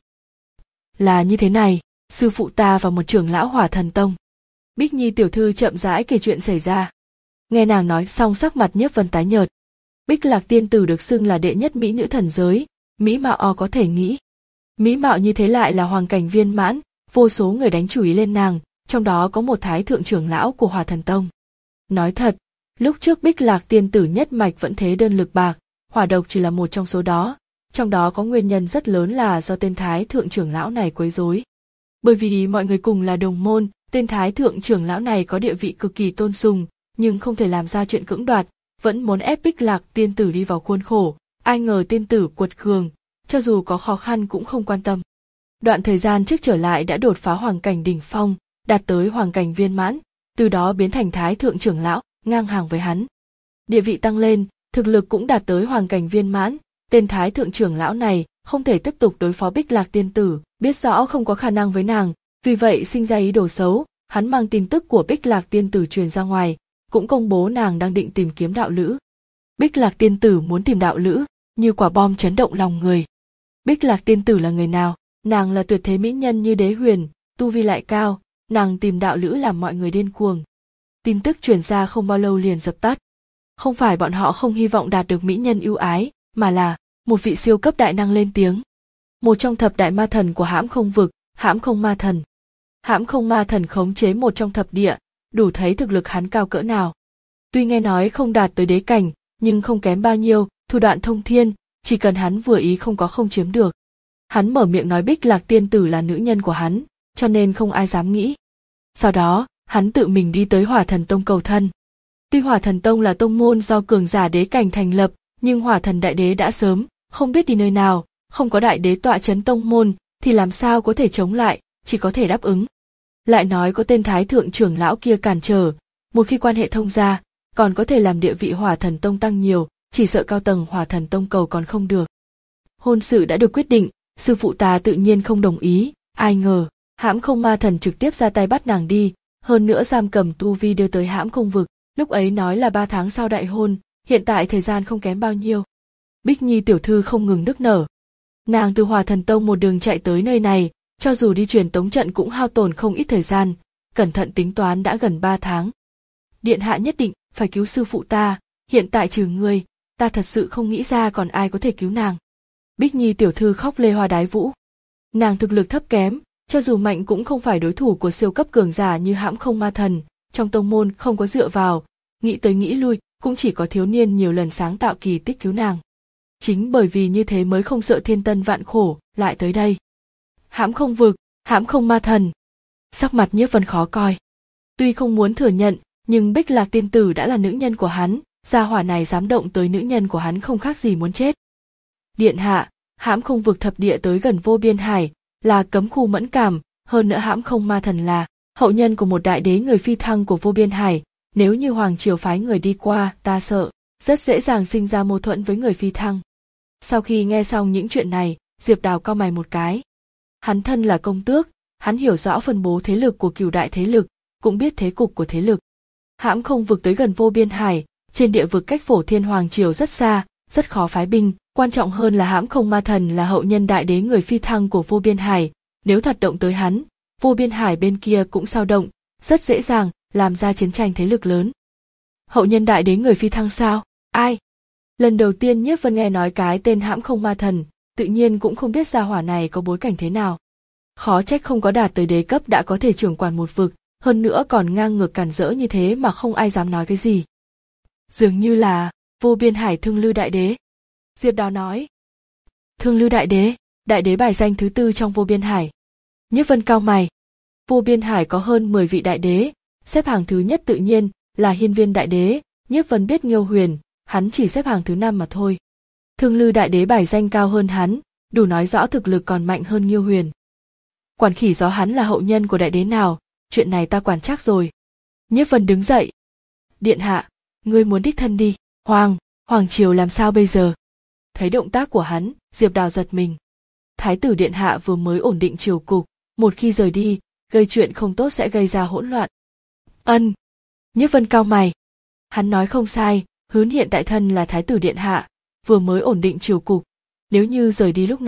Là như thế này, sư phụ ta và một trưởng lão Hỏa Thần Tông. Bích Nhi tiểu thư chậm rãi kể chuyện xảy ra. Nghe nàng nói xong sắc mặt Nhiếp Vân tái nhợt. Bích Lạc tiên tử được xưng là đệ nhất mỹ nữ thần giới, mỹ mạo o có thể nghĩ. Mỹ mạo như thế lại là hoàng cảnh viên mãn, vô số người đánh chú ý lên nàng, trong đó có một thái thượng trưởng lão của Hỏa Thần Tông. Nói thật, lúc trước Bích Lạc tiên tử nhất mạch vẫn thế đơn lực bạc, hỏa độc chỉ là một trong số đó, trong đó có nguyên nhân rất lớn là do tên thái thượng trưởng lão này quấy rối. Bởi vì mọi người cùng là đồng môn, tên thái thượng trưởng lão này có địa vị cực kỳ tôn sùng, nhưng không thể làm ra chuyện cưỡng đoạt, vẫn muốn ép Bích Lạc tiên tử đi vào khuôn khổ, ai ngờ tiên tử quật cường, cho dù có khó khăn cũng không quan tâm. Đoạn thời gian trước trở lại đã đột phá hoàng cảnh đỉnh phong, đạt tới hoàng cảnh viên mãn, từ đó biến thành thái thượng trưởng lão, ngang hàng với hắn. Địa vị tăng lên, thực lực cũng đạt tới hoàng cảnh viên mãn, tên thái thượng trưởng lão này không thể tiếp tục đối phó Bích Lạc tiên tử, biết rõ không có khả năng với nàng, vì vậy sinh ra ý đồ xấu, hắn mang tin tức của Bích Lạc tiên tử truyền ra ngoài, cũng công bố nàng đang định tìm kiếm đạo lữ. Bích Lạc tiên tử muốn tìm đạo lữ, như quả bom chấn động lòng người. Bích Lạc tiên tử là người nào? Nàng là tuyệt thế mỹ nhân như đế huyền, tu vi lại cao, nàng tìm đạo lữ làm mọi người điên cuồng. Tin tức truyền ra không bao lâu liền dập tắt. Không phải bọn họ không hy vọng đạt được mỹ nhân ưu ái, mà là một vị siêu cấp đại năng lên tiếng. Một trong thập đại ma thần của Hãm Không Vực, Hãm Không Ma Thần. Hãm Không Ma Thần khống chế một trong thập địa, đủ thấy thực lực hắn cao cỡ nào. Tuy nghe nói không đạt tới đế cảnh, nhưng không kém bao nhiêu, thủ đoạn thông thiên, chỉ cần hắn vừa ý không có không chiếm được. Hắn mở miệng nói Bích Lạc tiên tử là nữ nhân của hắn, cho nên không ai dám nghĩ. Sau đó, hắn tự mình đi tới Hỏa Thần Tông cầu thân. Tuy Hỏa Thần Tông là tông môn do cường giả đế cảnh thành lập, nhưng Hỏa Thần đại đế đã sớm, không biết đi nơi nào, không có đại đế tọa chấn tông môn, thì làm sao có thể chống lại, chỉ có thể đáp ứng. Lại nói có tên thái thượng trưởng lão kia cản trở, một khi quan hệ thông ra, còn có thể làm địa vị Hỏa Thần Tông tăng nhiều, chỉ sợ cao tầng Hỏa Thần Tông cầu còn không được. Hôn sự đã được quyết định, sư phụ ta tự nhiên không đồng ý, ai ngờ, Hãm Không Ma Thần trực tiếp ra tay bắt nàng đi, hơn nữa giam cầm tu vi đưa tới Hãm Không Vực, lúc ấy nói là ba tháng sau đại hôn, hiện tại thời gian không kém bao nhiêu. Bích Nhi tiểu thư không ngừng nức nở. Nàng từ Hỏa Thần Tông một đường chạy tới nơi này, cho dù đi truyền tống trận cũng hao tổn không ít thời gian, cẩn thận tính toán đã gần ba tháng. Điện hạ nhất định phải cứu sư phụ ta, hiện tại trừ ngươi, ta thật sự không nghĩ ra còn ai có thể cứu nàng. Bích Nhi tiểu thư khóc lê hoa đái vũ. Nàng thực lực thấp kém, cho dù mạnh cũng không phải đối thủ của siêu cấp cường giả như Hãm Không Ma Thần, trong tông môn không có dựa vào, nghĩ tới nghĩ lui, cũng chỉ có thiếu niên nhiều lần sáng tạo kỳ tích cứu nàng. Chính bởi vì như thế mới không sợ thiên tân vạn khổ, lại tới đây. Hãm Không Vực, Hãm Không Ma Thần. Sắc mặt Nhiếp Vân khó coi. Tuy không muốn thừa nhận, nhưng Bích Lạc tiên tử đã là nữ nhân của hắn, gia hỏa này dám động tới nữ nhân của hắn không khác gì muốn chết. Điện hạ, Hãm Không Vực thập địa tới gần Vô Biên Hải, là cấm khu mẫn cảm, hơn nữa Hãm Không Ma Thần là hậu nhân của một đại đế người phi thăng của Vô Biên Hải, nếu như hoàng triều phái người đi qua, ta sợ rất dễ dàng sinh ra mâu thuẫn với người phi thăng. Sau khi nghe xong những chuyện này, Diệp Đào cau mày một cái. Hắn thân là công tước, hắn hiểu rõ phân bố thế lực của cửu đại thế lực, cũng biết thế cục của thế lực. Hãm Không Vực tới gần Vô Biên Hải, trên địa vực cách Phổ Thiên Hoàng triều rất xa, rất khó phái binh, quan trọng hơn là Hãm Không Ma Thần là hậu nhân đại đế người phi thăng của Vô Biên Hải, nếu thật động tới hắn, Vô Biên Hải bên kia cũng sao động, rất dễ dàng làm ra chiến tranh thế lực lớn. Hậu nhân đại đế người phi thăng sao? Ai? Lần đầu tiên Nhiếp Vân nghe nói cái tên Hãm Không Ma Thần, tự nhiên cũng không biết gia hỏa này có bối cảnh thế nào. Khó trách không có đạt tới đế cấp đã có thể trưởng quản một vực, hơn nữa còn ngang ngược cản rỡ như thế mà không ai dám nói cái gì. Dường như là Vô Biên Hải Thương Lư đại đế. Diệp Đào nói. Thương Lư đại đế, đại đế bài danh thứ tư trong Vô Biên Hải. Nhiếp Vân cau mày. Vô Biên Hải có hơn mười vị đại đế, xếp hàng thứ nhất tự nhiên là Hiên Viên đại đế, Nhiếp Vân biết Nghiêu Huyền, hắn chỉ xếp hàng thứ năm mà thôi. Thương Lư đại đế bài danh cao hơn hắn, đủ nói rõ thực lực còn mạnh hơn Nghiêu Huyền. Quản khỉ gió hắn là hậu nhân của đại đế nào, chuyện này ta quản chắc rồi. Nhiếp Vân đứng dậy. Điện hạ, ngươi muốn đích thân đi, Hoàng, Hoàng triều làm sao bây giờ? Thấy động tác của hắn, Diệp Đào giật mình. Thái tử điện hạ vừa mới ổn định triều cục, một khi rời đi, gây chuyện không tốt sẽ gây ra hỗn loạn. Ân. Nhiếp Vân cau mày. Hắn nói không sai, Hướn hiện tại thân là thái tử điện hạ, vừa mới ổn định triều cục. Nếu như rời đi lúc này,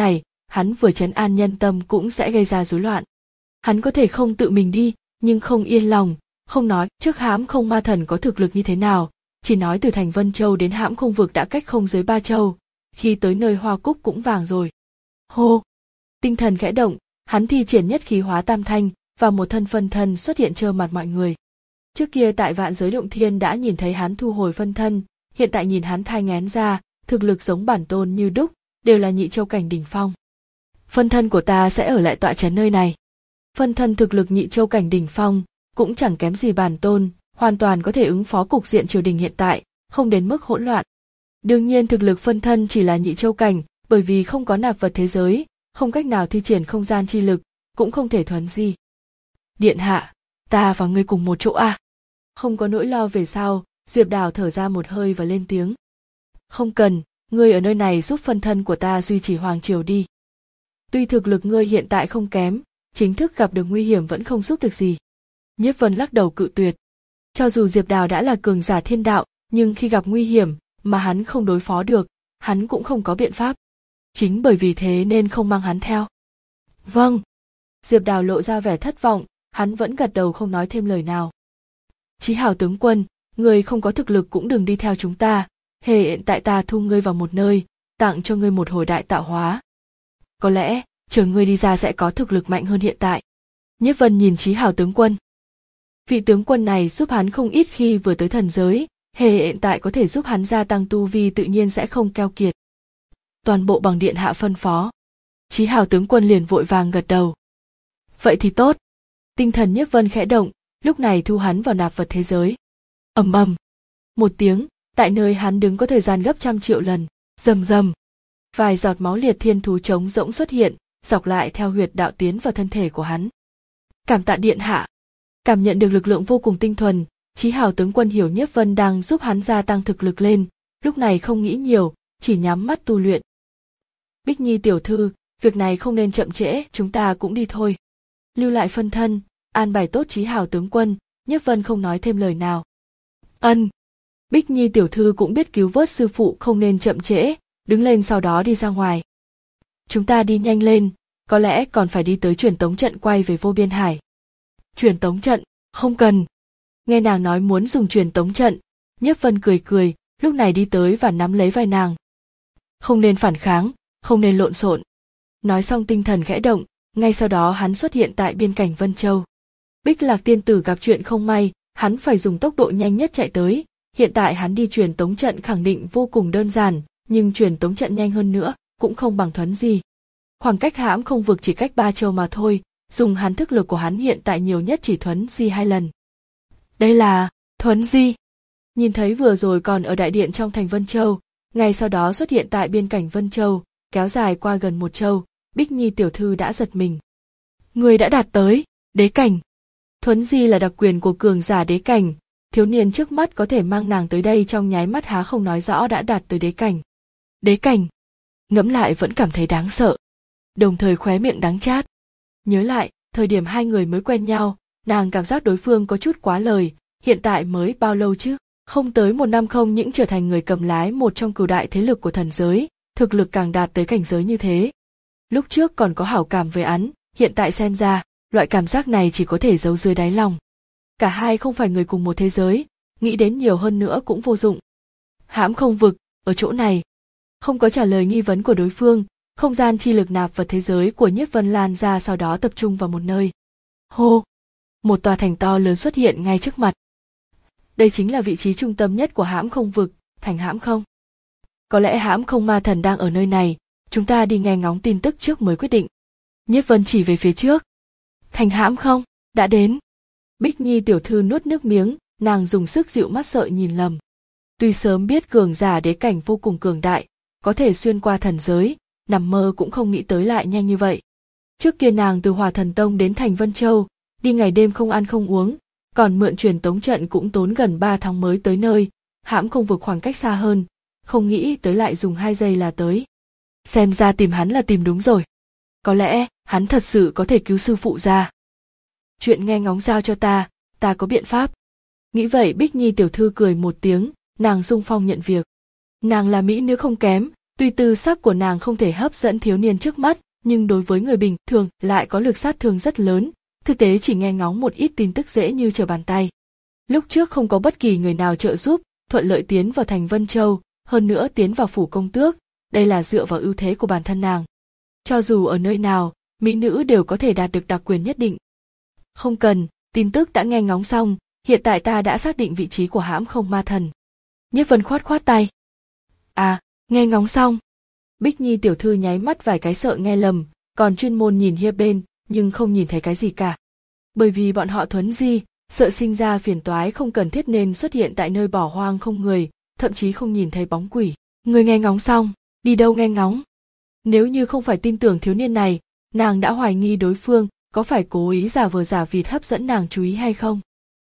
hắn vừa trấn an nhân tâm cũng sẽ gây ra rối loạn. Hắn có thể không tự mình đi, nhưng không yên lòng, không nói trước Hãm Không Ma Thần có thực lực như thế nào, chỉ nói từ thành Vân Châu đến Hãm Không Vực đã cách không dưới ba châu, khi tới nơi hoa cúc cũng vàng rồi. Hô! Tinh thần khẽ động, hắn thi triển nhất khí hóa tam thanh, và một thân phân thân xuất hiện trơ mặt mọi người. Trước kia tại Vạn Giới Động Thiên đã nhìn thấy hắn thu hồi phân thân, hiện tại nhìn hắn thai nghén ra, thực lực giống bản tôn như đúc, đều là nhị châu cảnh đỉnh phong. Phân thân của ta sẽ ở lại tọa trấn nơi này. Phân thân thực lực nhị châu cảnh đỉnh phong, cũng chẳng kém gì bản tôn, hoàn toàn có thể ứng phó cục diện triều đình hiện tại, không đến mức hỗn loạn. Đương nhiên thực lực phân thân chỉ là nhị châu cảnh, bởi vì không có nạp vật thế giới, không cách nào thi triển không gian chi lực, cũng không thể thuấn di. Điện hạ, ta và ngươi cùng một chỗ à? Không có nỗi lo về sau, Diệp Đào thở ra một hơi và lên tiếng. Không cần, ngươi ở nơi này giúp phân thân của ta duy trì hoàng triều đi. Tuy thực lực ngươi hiện tại không kém, chính thức gặp được nguy hiểm vẫn không giúp được gì. Nhiếp Vân lắc đầu cự tuyệt. Cho dù Diệp Đào đã là cường giả thiên đạo, nhưng khi gặp nguy hiểm mà hắn không đối phó được, hắn cũng không có biện pháp. Chính bởi vì thế nên không mang hắn theo. Vâng. Diệp Đào lộ ra vẻ thất vọng, hắn vẫn gật đầu không nói thêm lời nào. Chí Hào tướng quân, ngươi không có thực lực cũng đừng đi theo chúng ta, hiện tại ta thu ngươi vào một nơi, tặng cho ngươi một hồi đại tạo hóa. Có lẽ, chờ ngươi đi ra sẽ có thực lực mạnh hơn hiện tại. Nhiếp Vân nhìn Chí Hào tướng quân. Vị tướng quân này giúp hắn không ít khi vừa tới thần giới, hiện tại có thể giúp hắn gia tăng tu vi tự nhiên sẽ không keo kiệt. Toàn bộ bằng điện hạ phân phó. Chí Hào tướng quân liền vội vàng gật đầu. Vậy thì tốt. Tinh thần Nhiếp Vân khẽ động, lúc này thu hắn vào nạp vật thế giới. Ầm ầm. Một tiếng, tại nơi hắn đứng có thời gian gấp trăm triệu lần, rầm rầm. Vài giọt máu liệt thiên thú trống rỗng xuất hiện, dọc lại theo huyệt đạo tiến vào thân thể của hắn. Cảm tạ điện hạ. Cảm nhận được lực lượng vô cùng tinh thuần, Chí Hào tướng quân hiểu Nhiếp Vân đang giúp hắn gia tăng thực lực lên, lúc này không nghĩ nhiều, chỉ nhắm mắt tu luyện. Bích Nhi tiểu thư, việc này không nên chậm trễ, chúng ta cũng đi thôi. Lưu lại phân thân, an bài tốt Chí Hào tướng quân, Nhiếp Vân không nói thêm lời nào. Ân. Bích Nhi tiểu thư cũng biết cứu vớt sư phụ không nên chậm trễ, đứng lên sau đó đi ra ngoài. Chúng ta đi nhanh lên, có lẽ còn phải đi tới truyền tống trận quay về Vô Biên Hải. Truyền tống trận, không cần. Nghe nàng nói muốn dùng truyền tống trận, Nhiếp Vân cười cười, lúc này đi tới và nắm lấy vai nàng. Không nên phản kháng, không nên lộn xộn. Nói xong tinh thần khẽ động, ngay sau đó hắn xuất hiện tại biên cảnh Vân Châu. Bích Lạc tiên tử gặp chuyện không may, hắn phải dùng tốc độ nhanh nhất chạy tới, hiện tại hắn đi truyền tống trận khẳng định vô cùng đơn giản, nhưng truyền tống trận nhanh hơn nữa, cũng không bằng thuấn di. Khoảng cách Hãm Không Vực chỉ cách ba châu mà thôi, dùng hắn thức lực của hắn hiện tại nhiều nhất chỉ thuấn di hai lần. Đây là thuấn di. Nhìn thấy vừa rồi còn ở đại điện trong thành Vân Châu, ngay sau đó xuất hiện tại biên cảnh Vân Châu, kéo dài qua gần một châu, Bích Nhi tiểu thư đã giật mình. Người đã đạt tới đế cảnh. Thuấn di là đặc quyền của cường giả đế cảnh, thiếu niên trước mắt có thể mang nàng tới đây trong nháy mắt há không nói rõ đã đạt tới đế cảnh. Đế cảnh. Ngẫm lại vẫn cảm thấy đáng sợ. Đồng thời khóe miệng đắng chát. Nhớ lại, thời điểm hai người mới quen nhau, nàng cảm giác đối phương có chút quá lời, hiện tại mới bao lâu chứ? Không tới một năm không những trở thành người cầm lái một trong cửu đại thế lực của thần giới, thực lực càng đạt tới cảnh giới như thế. Lúc trước còn có hảo cảm với hắn, hiện tại xem ra, loại cảm giác này chỉ có thể giấu dưới đáy lòng. Cả hai không phải người cùng một thế giới, nghĩ đến nhiều hơn nữa cũng vô dụng. Hãm Không Vực, ở chỗ này. Không có trả lời nghi vấn của đối phương, không gian chi lực nạp vào thế giới của Nhiếp Vân lan ra sau đó tập trung vào một nơi. Hô! Một tòa thành to lớn xuất hiện ngay trước mặt. Đây chính là vị trí trung tâm nhất của Hãm Không Vực, thành Hãm Không. Có lẽ Hãm Không Ma Thần đang ở nơi này, chúng ta đi nghe ngóng tin tức trước mới quyết định. Nhiếp Vân chỉ về phía trước. Thành Hãm Không, đã đến. Bích Nhi tiểu thư nuốt nước miếng, nàng dùng sức dịu mắt sợ nhìn lầm. Tuy sớm biết cường giả đế cảnh vô cùng cường đại, có thể xuyên qua thần giới, nằm mơ cũng không nghĩ tới lại nhanh như vậy. Trước kia nàng từ Hỏa Thần Tông đến thành Vân Châu, đi ngày đêm không ăn không uống, còn mượn truyền tống trận cũng tốn gần ba tháng mới tới nơi, Hãm Không Vực khoảng cách xa hơn, không nghĩ tới lại dùng hai giây là tới. Xem ra tìm hắn là tìm đúng rồi. Có lẽ, hắn thật sự có thể cứu sư phụ ra. Chuyện nghe ngóng giao cho ta, ta có biện pháp. Nghĩ vậy Bích Nhi tiểu thư cười một tiếng, nàng sung phong nhận việc. Nàng là mỹ nữ không kém, tuy tư sắc của nàng không thể hấp dẫn thiếu niên trước mắt, nhưng đối với người bình thường lại có lực sát thương rất lớn, thực tế chỉ nghe ngóng một ít tin tức dễ như trở bàn tay. Lúc trước không có bất kỳ người nào trợ giúp, thuận lợi tiến vào thành Vân Châu, hơn nữa tiến vào phủ công tước, đây là dựa vào ưu thế của bản thân nàng. Cho dù ở nơi nào, mỹ nữ đều có thể đạt được đặc quyền nhất định. Không cần, tin tức đã nghe ngóng xong, hiện tại ta đã xác định vị trí của hãm không ma thần. Nhiếp Vân khoát khoát tay. À, nghe ngóng xong. Bích Nhi tiểu thư nháy mắt vài cái sợ nghe lầm, còn chuyên môn nhìn hiệp bên, nhưng không nhìn thấy cái gì cả. Bởi vì bọn họ thuấn di, sợ sinh ra phiền toái không cần thiết nên xuất hiện tại nơi bỏ hoang không người, thậm chí không nhìn thấy bóng quỷ. Người nghe ngóng xong, đi đâu nghe ngóng? Nếu như không phải tin tưởng thiếu niên này, nàng đã hoài nghi đối phương có phải cố ý giả vờ giả vịt hấp dẫn nàng chú ý hay không.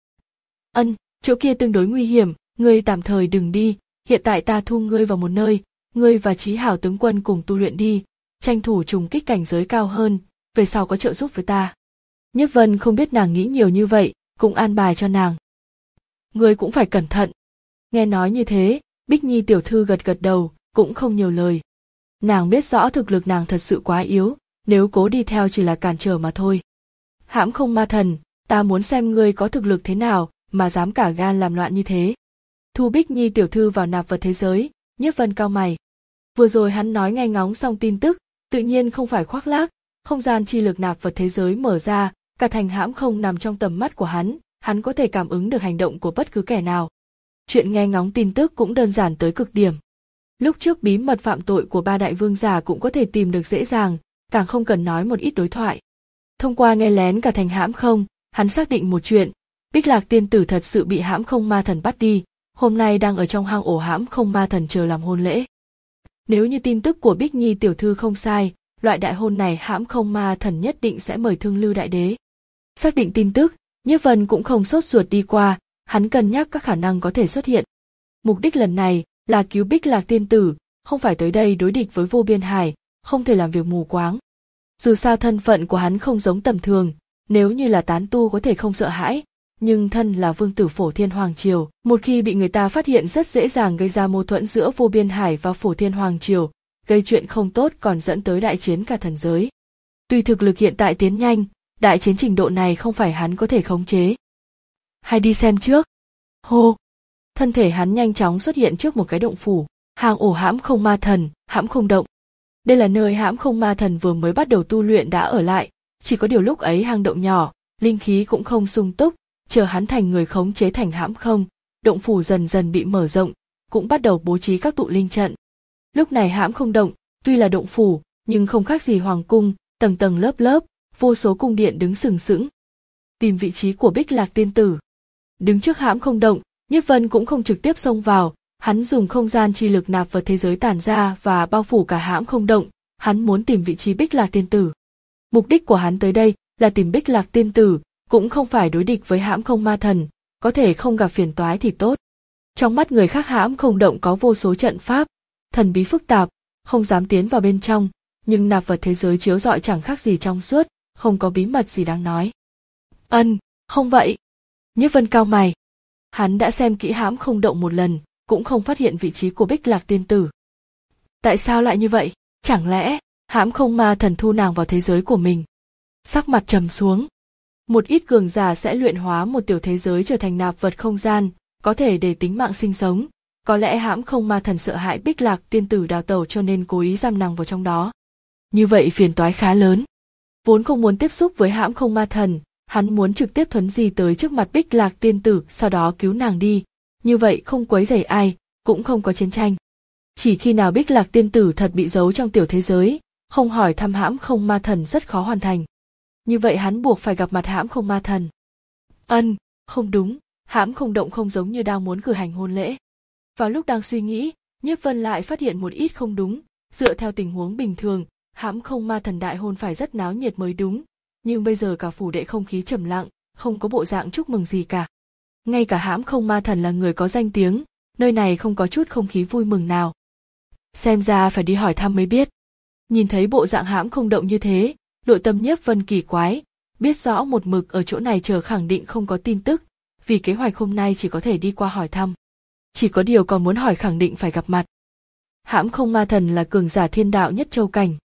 Ân, chỗ kia tương đối nguy hiểm, ngươi tạm thời đừng đi, hiện tại ta thu ngươi vào một nơi, ngươi và Chí Hảo tướng quân cùng tu luyện đi, tranh thủ trùng kích cảnh giới cao hơn, về sau có trợ giúp với ta. Nhiếp Vân không biết nàng nghĩ nhiều như vậy, cũng an bài cho nàng. Ngươi cũng phải cẩn thận. Nghe nói như thế, Bích Nhi tiểu thư gật gật đầu, cũng không nhiều lời. Nàng biết rõ thực lực nàng thật sự quá yếu, nếu cố đi theo chỉ là cản trở mà thôi. Hãm không ma thần, ta muốn xem ngươi có thực lực thế nào mà dám cả gan làm loạn như thế. Thu Bích Nhi tiểu thư vào nạp vật thế giới, Nhiếp Vân cau mày. Vừa rồi hắn nói nghe ngóng xong tin tức, tự nhiên không phải khoác lác, không gian chi lực nạp vật thế giới mở ra, cả thành hãm không nằm trong tầm mắt của hắn, hắn có thể cảm ứng được hành động của bất cứ kẻ nào. Chuyện nghe ngóng tin tức cũng đơn giản tới cực điểm. Lúc trước bí mật phạm tội của ba đại vương giả cũng có thể tìm được dễ dàng, càng không cần nói một ít đối thoại. Thông qua nghe lén cả thành hãm không, hắn xác định một chuyện, Bích Lạc tiên tử thật sự bị hãm không ma thần bắt đi, hôm nay đang ở trong hang ổ hãm không ma thần chờ làm hôn lễ. Nếu như tin tức của Bích Nhi tiểu thư không sai, loại đại hôn này hãm không ma thần nhất định sẽ mời Thương Lưu đại đế. Xác định tin tức, Nhiếp Vân cũng không sốt ruột đi qua, hắn cân nhắc các khả năng có thể xuất hiện. Mục đích lần này là cứu Bích Lạc tiên tử, không phải tới đây đối địch với Vô Biên Hải, không thể làm việc mù quáng. Dù sao thân phận của hắn không giống tầm thường, nếu như là tán tu có thể không sợ hãi, nhưng thân là vương tử Phổ Thiên Hoàng Triều, một khi bị người ta phát hiện rất dễ dàng gây ra mâu thuẫn giữa Vô Biên Hải và Phổ Thiên Hoàng Triều, gây chuyện không tốt còn dẫn tới đại chiến cả thần giới. Tuy thực lực hiện tại tiến nhanh, đại chiến trình độ này không phải hắn có thể khống chế. Hay đi xem trước. Hô! Thân thể hắn nhanh chóng xuất hiện trước một cái động phủ, hang ổ hãm không ma thần, hãm không động. Đây là nơi hãm không ma thần vừa mới bắt đầu tu luyện đã ở lại, chỉ có điều lúc ấy hang động nhỏ, linh khí cũng không sung túc, chờ hắn thành người khống chế thành hãm không, động phủ dần dần bị mở rộng, cũng bắt đầu bố trí các tụ linh trận. Lúc này hãm không động, tuy là động phủ, nhưng không khác gì hoàng cung, tầng tầng lớp lớp, vô số cung điện đứng sừng sững. Tìm vị trí của Bích Lạc tiên tử. Đứng trước hãm không động, Nhiếp Vân cũng không trực tiếp xông vào, hắn dùng không gian chi lực nạp vào thế giới tản ra và bao phủ cả hãm không động, hắn muốn tìm vị trí Bích Lạc tiên tử. Mục đích của hắn tới đây là tìm Bích Lạc tiên tử, cũng không phải đối địch với hãm không ma thần, có thể không gặp phiền toái thì tốt. Trong mắt người khác hãm không động có vô số trận pháp, thần bí phức tạp, không dám tiến vào bên trong, nhưng nạp vật thế giới chiếu rọi chẳng khác gì trong suốt, không có bí mật gì đáng nói. Ân, không vậy. Nhiếp Vân cau mày. Hắn đã xem kỹ hãm không động một lần, cũng không phát hiện vị trí của Bích Lạc tiên tử. Tại sao lại như vậy? Chẳng lẽ hãm không ma thần thu nàng vào thế giới của mình? Sắc mặt trầm xuống. Một ít cường giả sẽ luyện hóa một tiểu thế giới trở thành nạp vật không gian, có thể để tính mạng sinh sống. Có lẽ hãm không ma thần sợ hãi Bích Lạc tiên tử đào tẩu cho nên cố ý giam nàng vào trong đó. Như vậy phiền toái khá lớn. Vốn không muốn tiếp xúc với hãm không ma thần, hắn muốn trực tiếp thuấn di tới trước mặt Bích Lạc tiên tử, sau đó cứu nàng đi. Như vậy không quấy rầy ai, cũng không có chiến tranh. Chỉ khi nào Bích Lạc tiên tử thật bị giấu trong tiểu thế giới, không hỏi thăm hãm không ma thần rất khó hoàn thành. Như vậy hắn buộc phải gặp mặt hãm không ma thần. Ân, không đúng, hãm không động không giống như đang muốn cử hành hôn lễ. Vào lúc đang suy nghĩ, Nhiếp Vân lại phát hiện một ít không đúng, dựa theo tình huống bình thường, hãm không ma thần đại hôn phải rất náo nhiệt mới đúng, nhưng bây giờ cả phủ đệ không khí trầm lặng, không có bộ dạng chúc mừng gì cả. Ngay cả hãm không ma thần là người có danh tiếng, nơi này không có chút không khí vui mừng nào. Xem ra phải đi hỏi thăm mới biết. Nhìn thấy bộ dạng hãm không động như thế, nội tâm Nhiếp Vân kỳ quái, biết rõ một mực ở chỗ này chờ khẳng định không có tin tức, vì kế hoạch hôm nay chỉ có thể đi qua hỏi thăm. Chỉ có điều còn muốn hỏi khẳng định phải gặp mặt. Hãm không ma thần là cường giả thiên đạo nhất châu cảnh.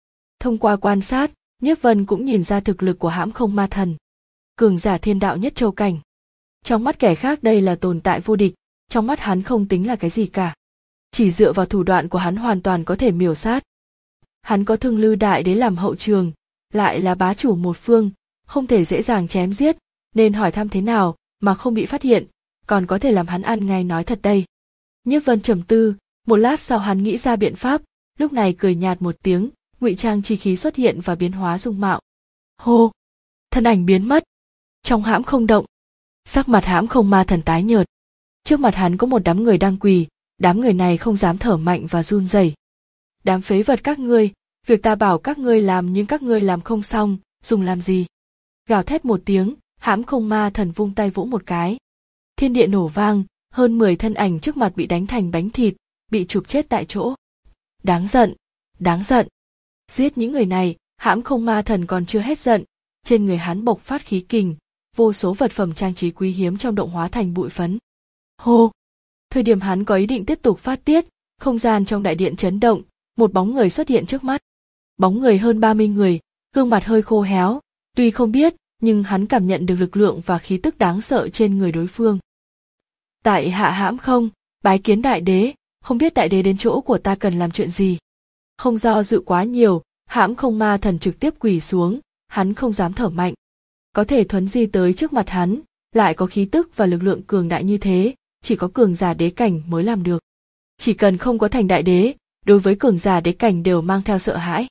Thông qua quan sát, Nhiếp Vân cũng nhìn ra thực lực của Hãm Không Ma Thần. Cường giả thiên đạo nhất châu cảnh. Trong mắt kẻ khác đây là tồn tại vô địch, trong mắt hắn không tính là cái gì cả. Chỉ dựa vào thủ đoạn của hắn hoàn toàn có thể miểu sát. Hắn có Thương Lư Đại Đế làm hậu trường, lại là bá chủ một phương, không thể dễ dàng chém giết, nên hỏi thăm thế nào mà không bị phát hiện, còn có thể làm hắn ăn ngay nói thật đây. Nhiếp Vân trầm tư, một lát sau hắn nghĩ ra biện pháp, lúc này cười nhạt một tiếng, ngụy trang chi khí xuất hiện và biến hóa dung mạo. Hô, thân ảnh biến mất. Trong Hãm Không động, sắc mặt Hãm Không Ma Thần tái nhợt. Trước mặt hắn có một đám người đang quỳ, đám người này không dám thở mạnh và run rẩy. Đám phế vật các ngươi, việc ta bảo các ngươi làm nhưng các ngươi làm không xong, dùng làm gì? Gào thét một tiếng, Hãm Không Ma Thần vung tay vỗ một cái. Thiên địa nổ vang, hơn mười thân ảnh trước mặt bị đánh thành bánh thịt, bị chụp chết tại chỗ. Đáng giận, đáng giận. Giết những người này, Hãm Không Ma Thần còn chưa hết giận, trên người hắn bộc phát khí kình, vô số vật phẩm trang trí quý hiếm trong động hóa thành bụi phấn. Hô! Thời điểm hắn có ý định tiếp tục phát tiết, không gian trong đại điện chấn động, một bóng người xuất hiện trước mắt. Bóng người hơn ba mươi người, gương mặt hơi khô héo, tuy không biết, nhưng hắn cảm nhận được lực lượng và khí tức đáng sợ trên người đối phương. Tại hạ Hãm Không, bái kiến đại đế, không biết đại đế đến chỗ của ta cần làm chuyện gì. Không do dự quá nhiều, Hãm Không Ma Thần trực tiếp quỳ xuống, hắn không dám thở mạnh. Có thể thuấn di tới trước mặt hắn, lại có khí tức và lực lượng cường đại như thế, chỉ có cường giả đế cảnh mới làm được. Chỉ cần không có thành đại đế, đối với cường giả đế cảnh đều mang theo sợ hãi.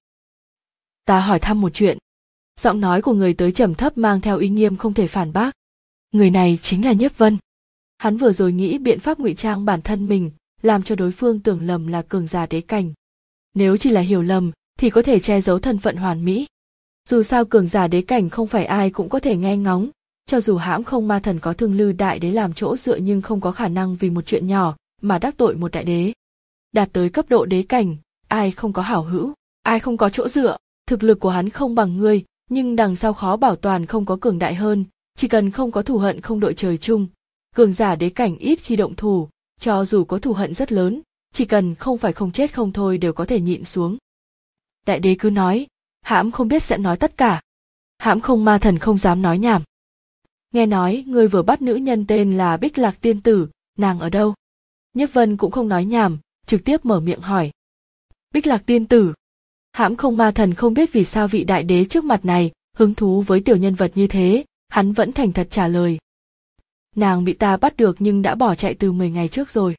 Ta hỏi thăm một chuyện. Giọng nói của người tới trầm thấp mang theo uy nghiêm không thể phản bác. Người này chính là Nhiếp Vân. Hắn vừa rồi nghĩ biện pháp ngụy trang bản thân mình, làm cho đối phương tưởng lầm là cường giả đế cảnh. Nếu chỉ là hiểu lầm, thì có thể che giấu thân phận hoàn mỹ. Dù sao cường giả đế cảnh không phải ai cũng có thể nghe ngóng, cho dù Hãm Không Ma Thần có Thương Lư Đại Đế làm chỗ dựa nhưng không có khả năng vì một chuyện nhỏ mà đắc tội một đại đế. Đạt tới cấp độ đế cảnh, ai không có hảo hữu, ai không có chỗ dựa, thực lực của hắn không bằng ngươi, nhưng đằng sau khó bảo toàn không có cường đại hơn, chỉ cần không có thù hận không đội trời chung. Cường giả đế cảnh ít khi động thủ, cho dù có thù hận rất lớn, chỉ cần không phải không chết không thôi đều có thể nhịn xuống. Đại đế cứ nói, Hãm không biết sẽ nói tất cả. Hãm Không Ma Thần không dám nói nhảm. Nghe nói ngươi vừa bắt nữ nhân tên là Bích Lạc Tiên Tử, nàng ở đâu? Nhiếp Vân cũng không nói nhảm, trực tiếp mở miệng hỏi. Bích Lạc Tiên Tử. Hãm Không Ma Thần không biết vì sao vị đại đế trước mặt này hứng thú với tiểu nhân vật như thế, hắn vẫn thành thật trả lời. Nàng bị ta bắt được nhưng đã bỏ chạy từ mười ngày trước rồi.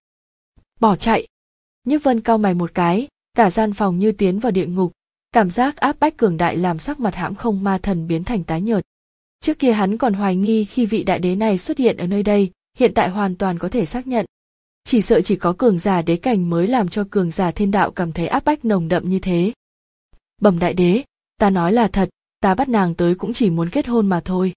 Bỏ chạy? Nhiếp Vân cau mày một cái, cả gian phòng như tiến vào địa ngục, cảm giác áp bách cường đại làm sắc mặt Hãm Không Ma Thần biến thành tái nhợt. Trước kia hắn còn hoài nghi khi vị đại đế này xuất hiện ở nơi đây, hiện tại hoàn toàn có thể xác nhận. Chỉ sợ chỉ có cường giả đế cảnh mới làm cho cường giả thiên đạo cảm thấy áp bách nồng đậm như thế. Bẩm đại đế, ta nói là thật, ta bắt nàng tới cũng chỉ muốn kết hôn mà thôi.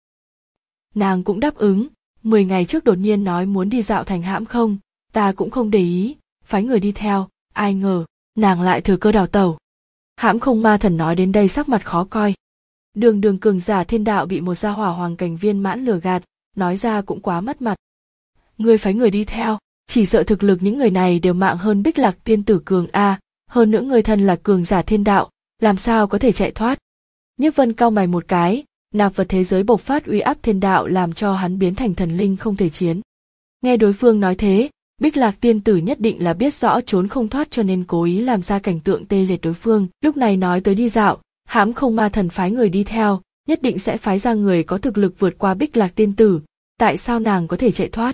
Nàng cũng đáp ứng, mười ngày trước đột nhiên nói muốn đi dạo thành Hãm Không, ta cũng không để ý, phái người đi theo, ai ngờ, nàng lại thừa cơ đào tẩu. Hãm Không Ma Thần nói đến đây sắc mặt khó coi. Đường đường cường giả thiên đạo bị một gia hỏa hoàng cảnh viên mãn lừa gạt, nói ra cũng quá mất mặt. Ngươi phái người đi theo, chỉ sợ thực lực những người này đều mạng hơn Bích Lạc Tiên Tử cường a, hơn nữa người thân là cường giả thiên đạo, làm sao có thể chạy thoát. Nhiếp Vân cau mày một cái, nạp vật thế giới bộc phát uy áp thiên đạo làm cho hắn biến thành thần linh không thể chiến. Nghe đối phương nói thế, Bích Lạc Tiên Tử nhất định là biết rõ trốn không thoát cho nên cố ý làm ra cảnh tượng tê liệt đối phương. Lúc này nói tới đi dạo, Hãm Không Ma Thần phái người đi theo, nhất định sẽ phái ra người có thực lực vượt qua Bích Lạc Tiên Tử, tại sao nàng có thể chạy thoát?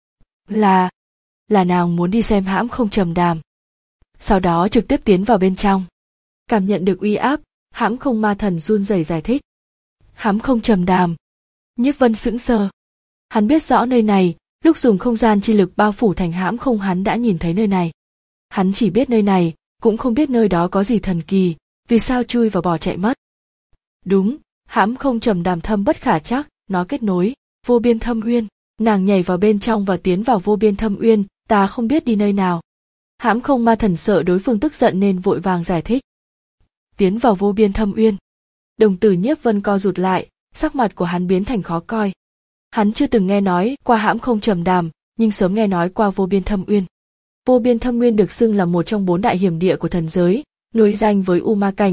Là, là nàng muốn đi xem Hãm Không Trầm Đàm. Sau đó trực tiếp tiến vào bên trong. Cảm nhận được uy áp, Hãm Không Ma Thần run rẩy giải thích. Hãm Không Trầm Đàm. Nhiếp Vân sững sờ. Hắn biết rõ nơi này, lúc dùng không gian chi lực bao phủ thành Hãm Không hắn đã nhìn thấy nơi này. Hắn chỉ biết nơi này, cũng không biết nơi đó có gì thần kỳ, vì sao chui vào bỏ chạy mất. Đúng, Hãm Không Trầm Đàm thâm bất khả trắc, nó kết nối, vô biên thâm uyên. Nàng nhảy vào bên trong và tiến vào vô biên thâm uyên, ta không biết đi nơi nào. Hãm Không Ma Thần sợ đối phương tức giận nên vội vàng giải thích. Tiến vào vô biên thâm uyên. Đồng tử Nhiếp Vân co rụt lại, sắc mặt của hắn biến thành khó coi. Hắn chưa từng nghe nói qua Hãm Không Trầm Đàm, nhưng sớm nghe nói qua vô biên thâm uyên. Vô biên thâm uyên được xưng là một trong bốn đại hiểm địa của thần giới, nối danh với U Ma Cảnh,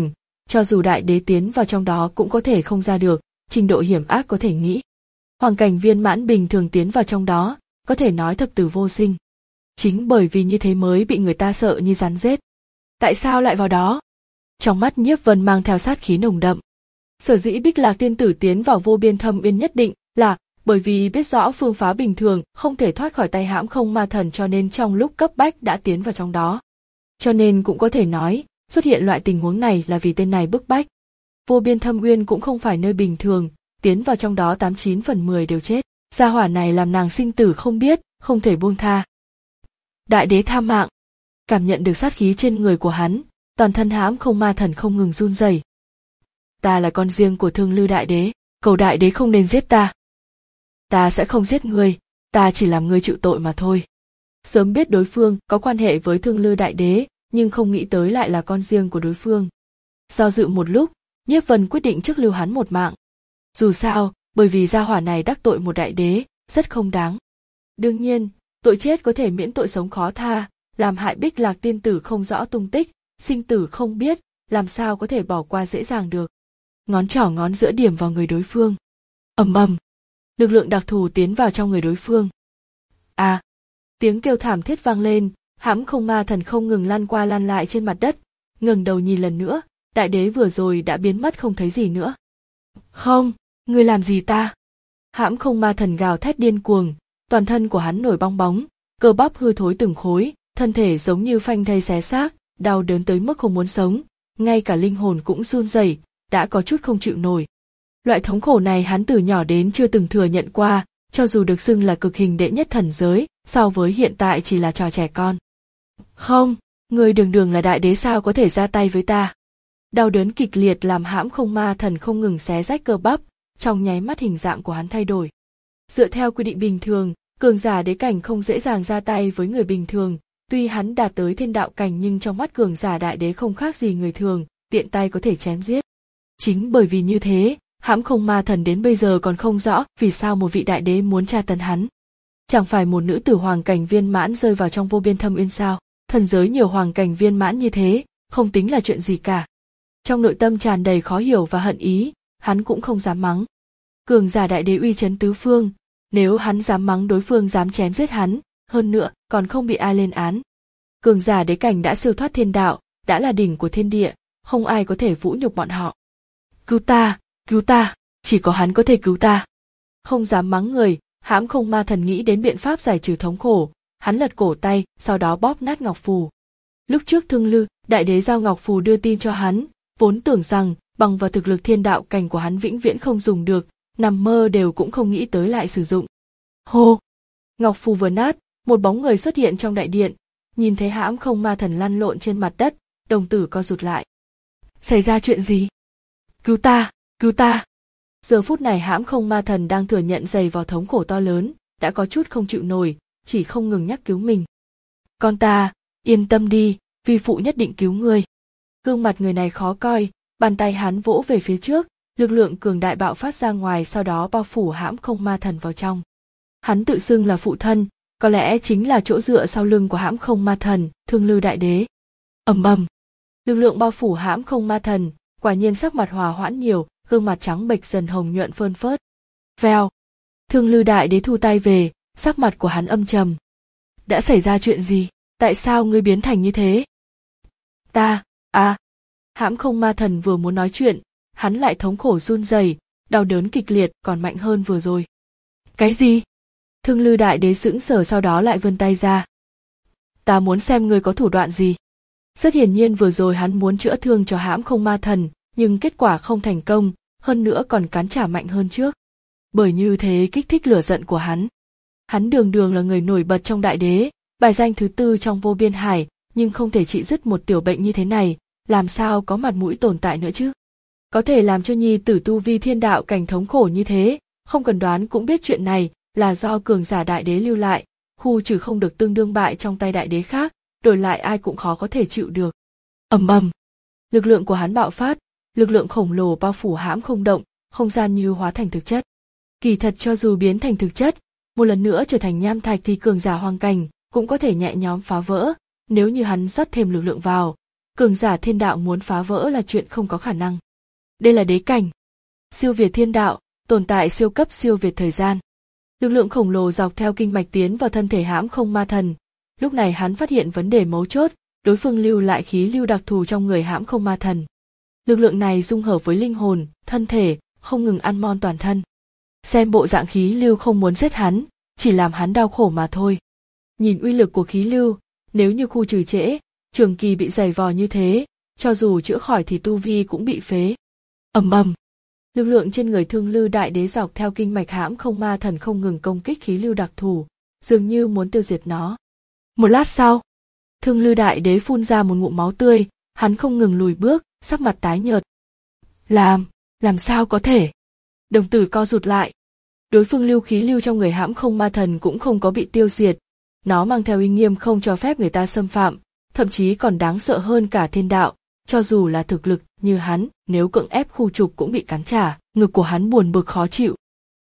cho dù đại đế tiến vào trong đó cũng có thể không ra được, trình độ hiểm ác có thể nghĩ. Hoàng cảnh viên mãn bình thường tiến vào trong đó, có thể nói thập tử vô sinh. Chính bởi vì như thế mới bị người ta sợ như rắn rết. Tại sao lại vào đó? Trong mắt Nhiếp Vân mang theo sát khí nồng đậm. Sở dĩ Bích Lạc tiên tử tiến vào vô biên thâm uyên nhất định là bởi vì biết rõ phương pháp bình thường không thể thoát khỏi tay hãm không ma thần, cho nên trong lúc cấp bách đã tiến vào trong đó. Cho nên cũng có thể nói, xuất hiện loại tình huống này là vì tên này bức bách. Vô biên thâm uyên cũng không phải nơi bình thường, tiến vào trong đó tám chín phần mười đều chết. Gia hỏa này làm nàng sinh tử không biết, không thể buông tha. Đại đế tha mạng. Cảm nhận được sát khí trên người của hắn, toàn thân hãm không ma thần không ngừng run rẩy. Ta là con riêng của Thương Lư đại đế, cầu đại đế không nên giết ta. Ta sẽ không giết ngươi, ta chỉ làm ngươi chịu tội mà thôi. Sớm biết đối phương có quan hệ với Thương Lư đại đế, nhưng không nghĩ tới lại là con riêng của đối phương. Do dự một lúc, Nhiếp Vân quyết định trước lưu hắn một mạng. Dù sao, bởi vì gia hỏa này đắc tội một đại đế, rất không đáng. Đương nhiên, tội chết có thể miễn tội sống khó tha, làm hại Bích Lạc tiên tử không rõ tung tích, sinh tử không biết, làm sao có thể bỏ qua dễ dàng được. Ngón trỏ ngón giữa điểm vào người đối phương. Ầm ầm, lực lượng đặc thù tiến vào trong người đối phương. À, tiếng kêu thảm thiết vang lên, hãm không ma thần không ngừng lăn qua lăn lại trên mặt đất, ngẩng đầu nhìn lần nữa, đại đế vừa rồi đã biến mất không thấy gì nữa. Không, ngươi làm gì ta? Hãm không ma thần gào thét điên cuồng, toàn thân của hắn nổi bong bóng, cơ bắp hư thối từng khối, thân thể giống như phanh thây xé xác, đau đớn tới mức không muốn sống, ngay cả linh hồn cũng run rẩy, đã có chút không chịu nổi. Loại thống khổ này hắn từ nhỏ đến chưa từng thừa nhận qua, cho dù được xưng là cực hình đệ nhất thần giới, so với hiện tại chỉ là trò trẻ con. Không, người đường đường là đại đế sao có thể ra tay với ta? Đau đớn kịch liệt làm hãm không ma thần không ngừng xé rách cơ bắp, trong nháy mắt hình dạng của hắn thay đổi. Dựa theo quy định bình thường, cường giả đế cảnh không dễ dàng ra tay với người bình thường, tuy hắn đạt tới thiên đạo cảnh nhưng trong mắt cường giả đại đế không khác gì người thường, tiện tay có thể chém giết. Chính bởi vì như thế, hãm không ma thần đến bây giờ còn không rõ vì sao một vị đại đế muốn tra tấn hắn. Chẳng phải một nữ tử hoàng cảnh viên mãn rơi vào trong vô biên thâm uyên sao? Thần giới nhiều hoàng cảnh viên mãn như thế, không tính là chuyện gì cả. Trong nội tâm tràn đầy khó hiểu và hận ý, hắn cũng không dám mắng. Cường giả đại đế uy chấn tứ phương, nếu hắn dám mắng đối phương dám chém giết hắn, hơn nữa còn không bị ai lên án. Cường giả đế cảnh đã siêu thoát thiên đạo, đã là đỉnh của thiên địa, không ai có thể vũ nhục bọn họ. Cứu ta, cứu ta, chỉ có hắn có thể cứu ta. Không dám mắng người, hãm không ma thần nghĩ đến biện pháp giải trừ thống khổ, hắn lật cổ tay, sau đó bóp nát ngọc phù. Lúc trước Thương Lư, đại đế giao ngọc phù đưa tin cho hắn, vốn tưởng rằng bằng vào thực lực thiên đạo cảnh của hắn vĩnh viễn không dùng được, nằm mơ đều cũng không nghĩ tới lại sử dụng. Hô! Ngọc phù vừa nát, một bóng người xuất hiện trong đại điện, nhìn thấy hãm không ma thần lăn lộn trên mặt đất, đồng tử co rụt lại. Xảy ra chuyện gì? Cứu ta, cứu ta! Giờ phút này hãm không ma thần đang thừa nhận dày vào thống khổ to lớn, đã có chút không chịu nổi, chỉ không ngừng nhắc cứu mình. Con ta, yên tâm đi, vi phụ nhất định cứu ngươi. Gương mặt người này khó coi, bàn tay hắn vỗ về phía trước, lực lượng cường đại bạo phát ra ngoài, sau đó bao phủ hãm không ma thần vào trong. Hắn tự xưng là phụ thân, có lẽ chính là chỗ dựa sau lưng của hãm không ma thần, Thương Lư đại đế. Ầm ầm, lực lượng bao phủ hãm không ma thần, quả nhiên sắc mặt hòa hoãn nhiều, gương mặt trắng bệch dần hồng nhuận phơn phớt. Vèo, Thương Lư đại đế thu tay về, sắc mặt của hắn âm trầm. Đã xảy ra chuyện gì? Tại sao ngươi biến thành như thế? Ta, à, hãm không ma thần vừa muốn nói chuyện, hắn lại thống khổ run rẩy, đau đớn kịch liệt còn mạnh hơn vừa rồi. Cái gì? Thương Lư đại đế sững sờ, sau đó lại vươn tay ra. Ta muốn xem ngươi có thủ đoạn gì. Rất hiển nhiên vừa rồi hắn muốn chữa thương cho hãm không ma thần, nhưng kết quả không thành công, hơn nữa còn cắn trả mạnh hơn trước. Bởi như thế kích thích lửa giận của hắn. Hắn đường đường là người nổi bật trong đại đế, bài danh thứ tư trong vô biên hải, nhưng không thể trị dứt một tiểu bệnh như thế này, làm sao có mặt mũi tồn tại nữa chứ? Có thể làm cho nhi tử tu vi thiên đạo cảnh thống khổ như thế, không cần đoán cũng biết chuyện này là do cường giả đại đế lưu lại, khu trừ không được tương đương bại trong tay đại đế khác, đổi lại ai cũng khó có thể chịu được. Ầm ầm, lực lượng của hắn bạo phát, lực lượng khổng lồ bao phủ hãm không động, không gian như hóa thành thực chất. Kỳ thật cho dù biến thành thực chất, một lần nữa trở thành nham thạch thì cường giả hoàng cảnh cũng có thể nhẹ nhõm phá vỡ, nếu như hắn rót thêm lực lượng vào, Cường giả thiên đạo muốn phá vỡ là chuyện không có khả năng. Đây là đế cảnh. Siêu việt thiên đạo, tồn tại siêu cấp siêu việt thời gian. Lực lượng khổng lồ dọc theo kinh mạch tiến vào thân thể hãm không ma thần. Lúc này hắn phát hiện vấn đề mấu chốt, đối phương lưu lại khí lưu đặc thù trong người hãm không ma thần. Lực lượng này dung hợp với linh hồn, thân thể, không ngừng ăn mòn toàn thân. Xem bộ dạng khí lưu không muốn giết hắn, chỉ làm hắn đau khổ mà thôi. Nhìn uy lực của khí lưu, nếu như khu trừ trễ, trường kỳ bị giày vò như thế, cho dù chữa khỏi thì tu vi cũng bị phế. Ầm ầm. Lực lượng trên người Thương Lư Đại Đế dọc theo kinh mạch hãm không ma thần không ngừng công kích khí lưu đặc thù, dường như muốn tiêu diệt nó. Một lát sau, Thương Lư Đại Đế phun ra một ngụm máu tươi, hắn không ngừng lùi bước, sắc mặt tái nhợt. Làm, làm sao có thể? Đồng tử co rụt lại. Đối phương lưu khí lưu trong người hãm không ma thần cũng không có bị tiêu diệt. Nó mang theo uy nghiêm không cho phép người ta xâm phạm, thậm chí còn đáng sợ hơn cả thiên đạo, cho dù là thực lực như hắn, nếu cưỡng ép khu trục cũng bị cắn trả, ngực của hắn buồn bực khó chịu.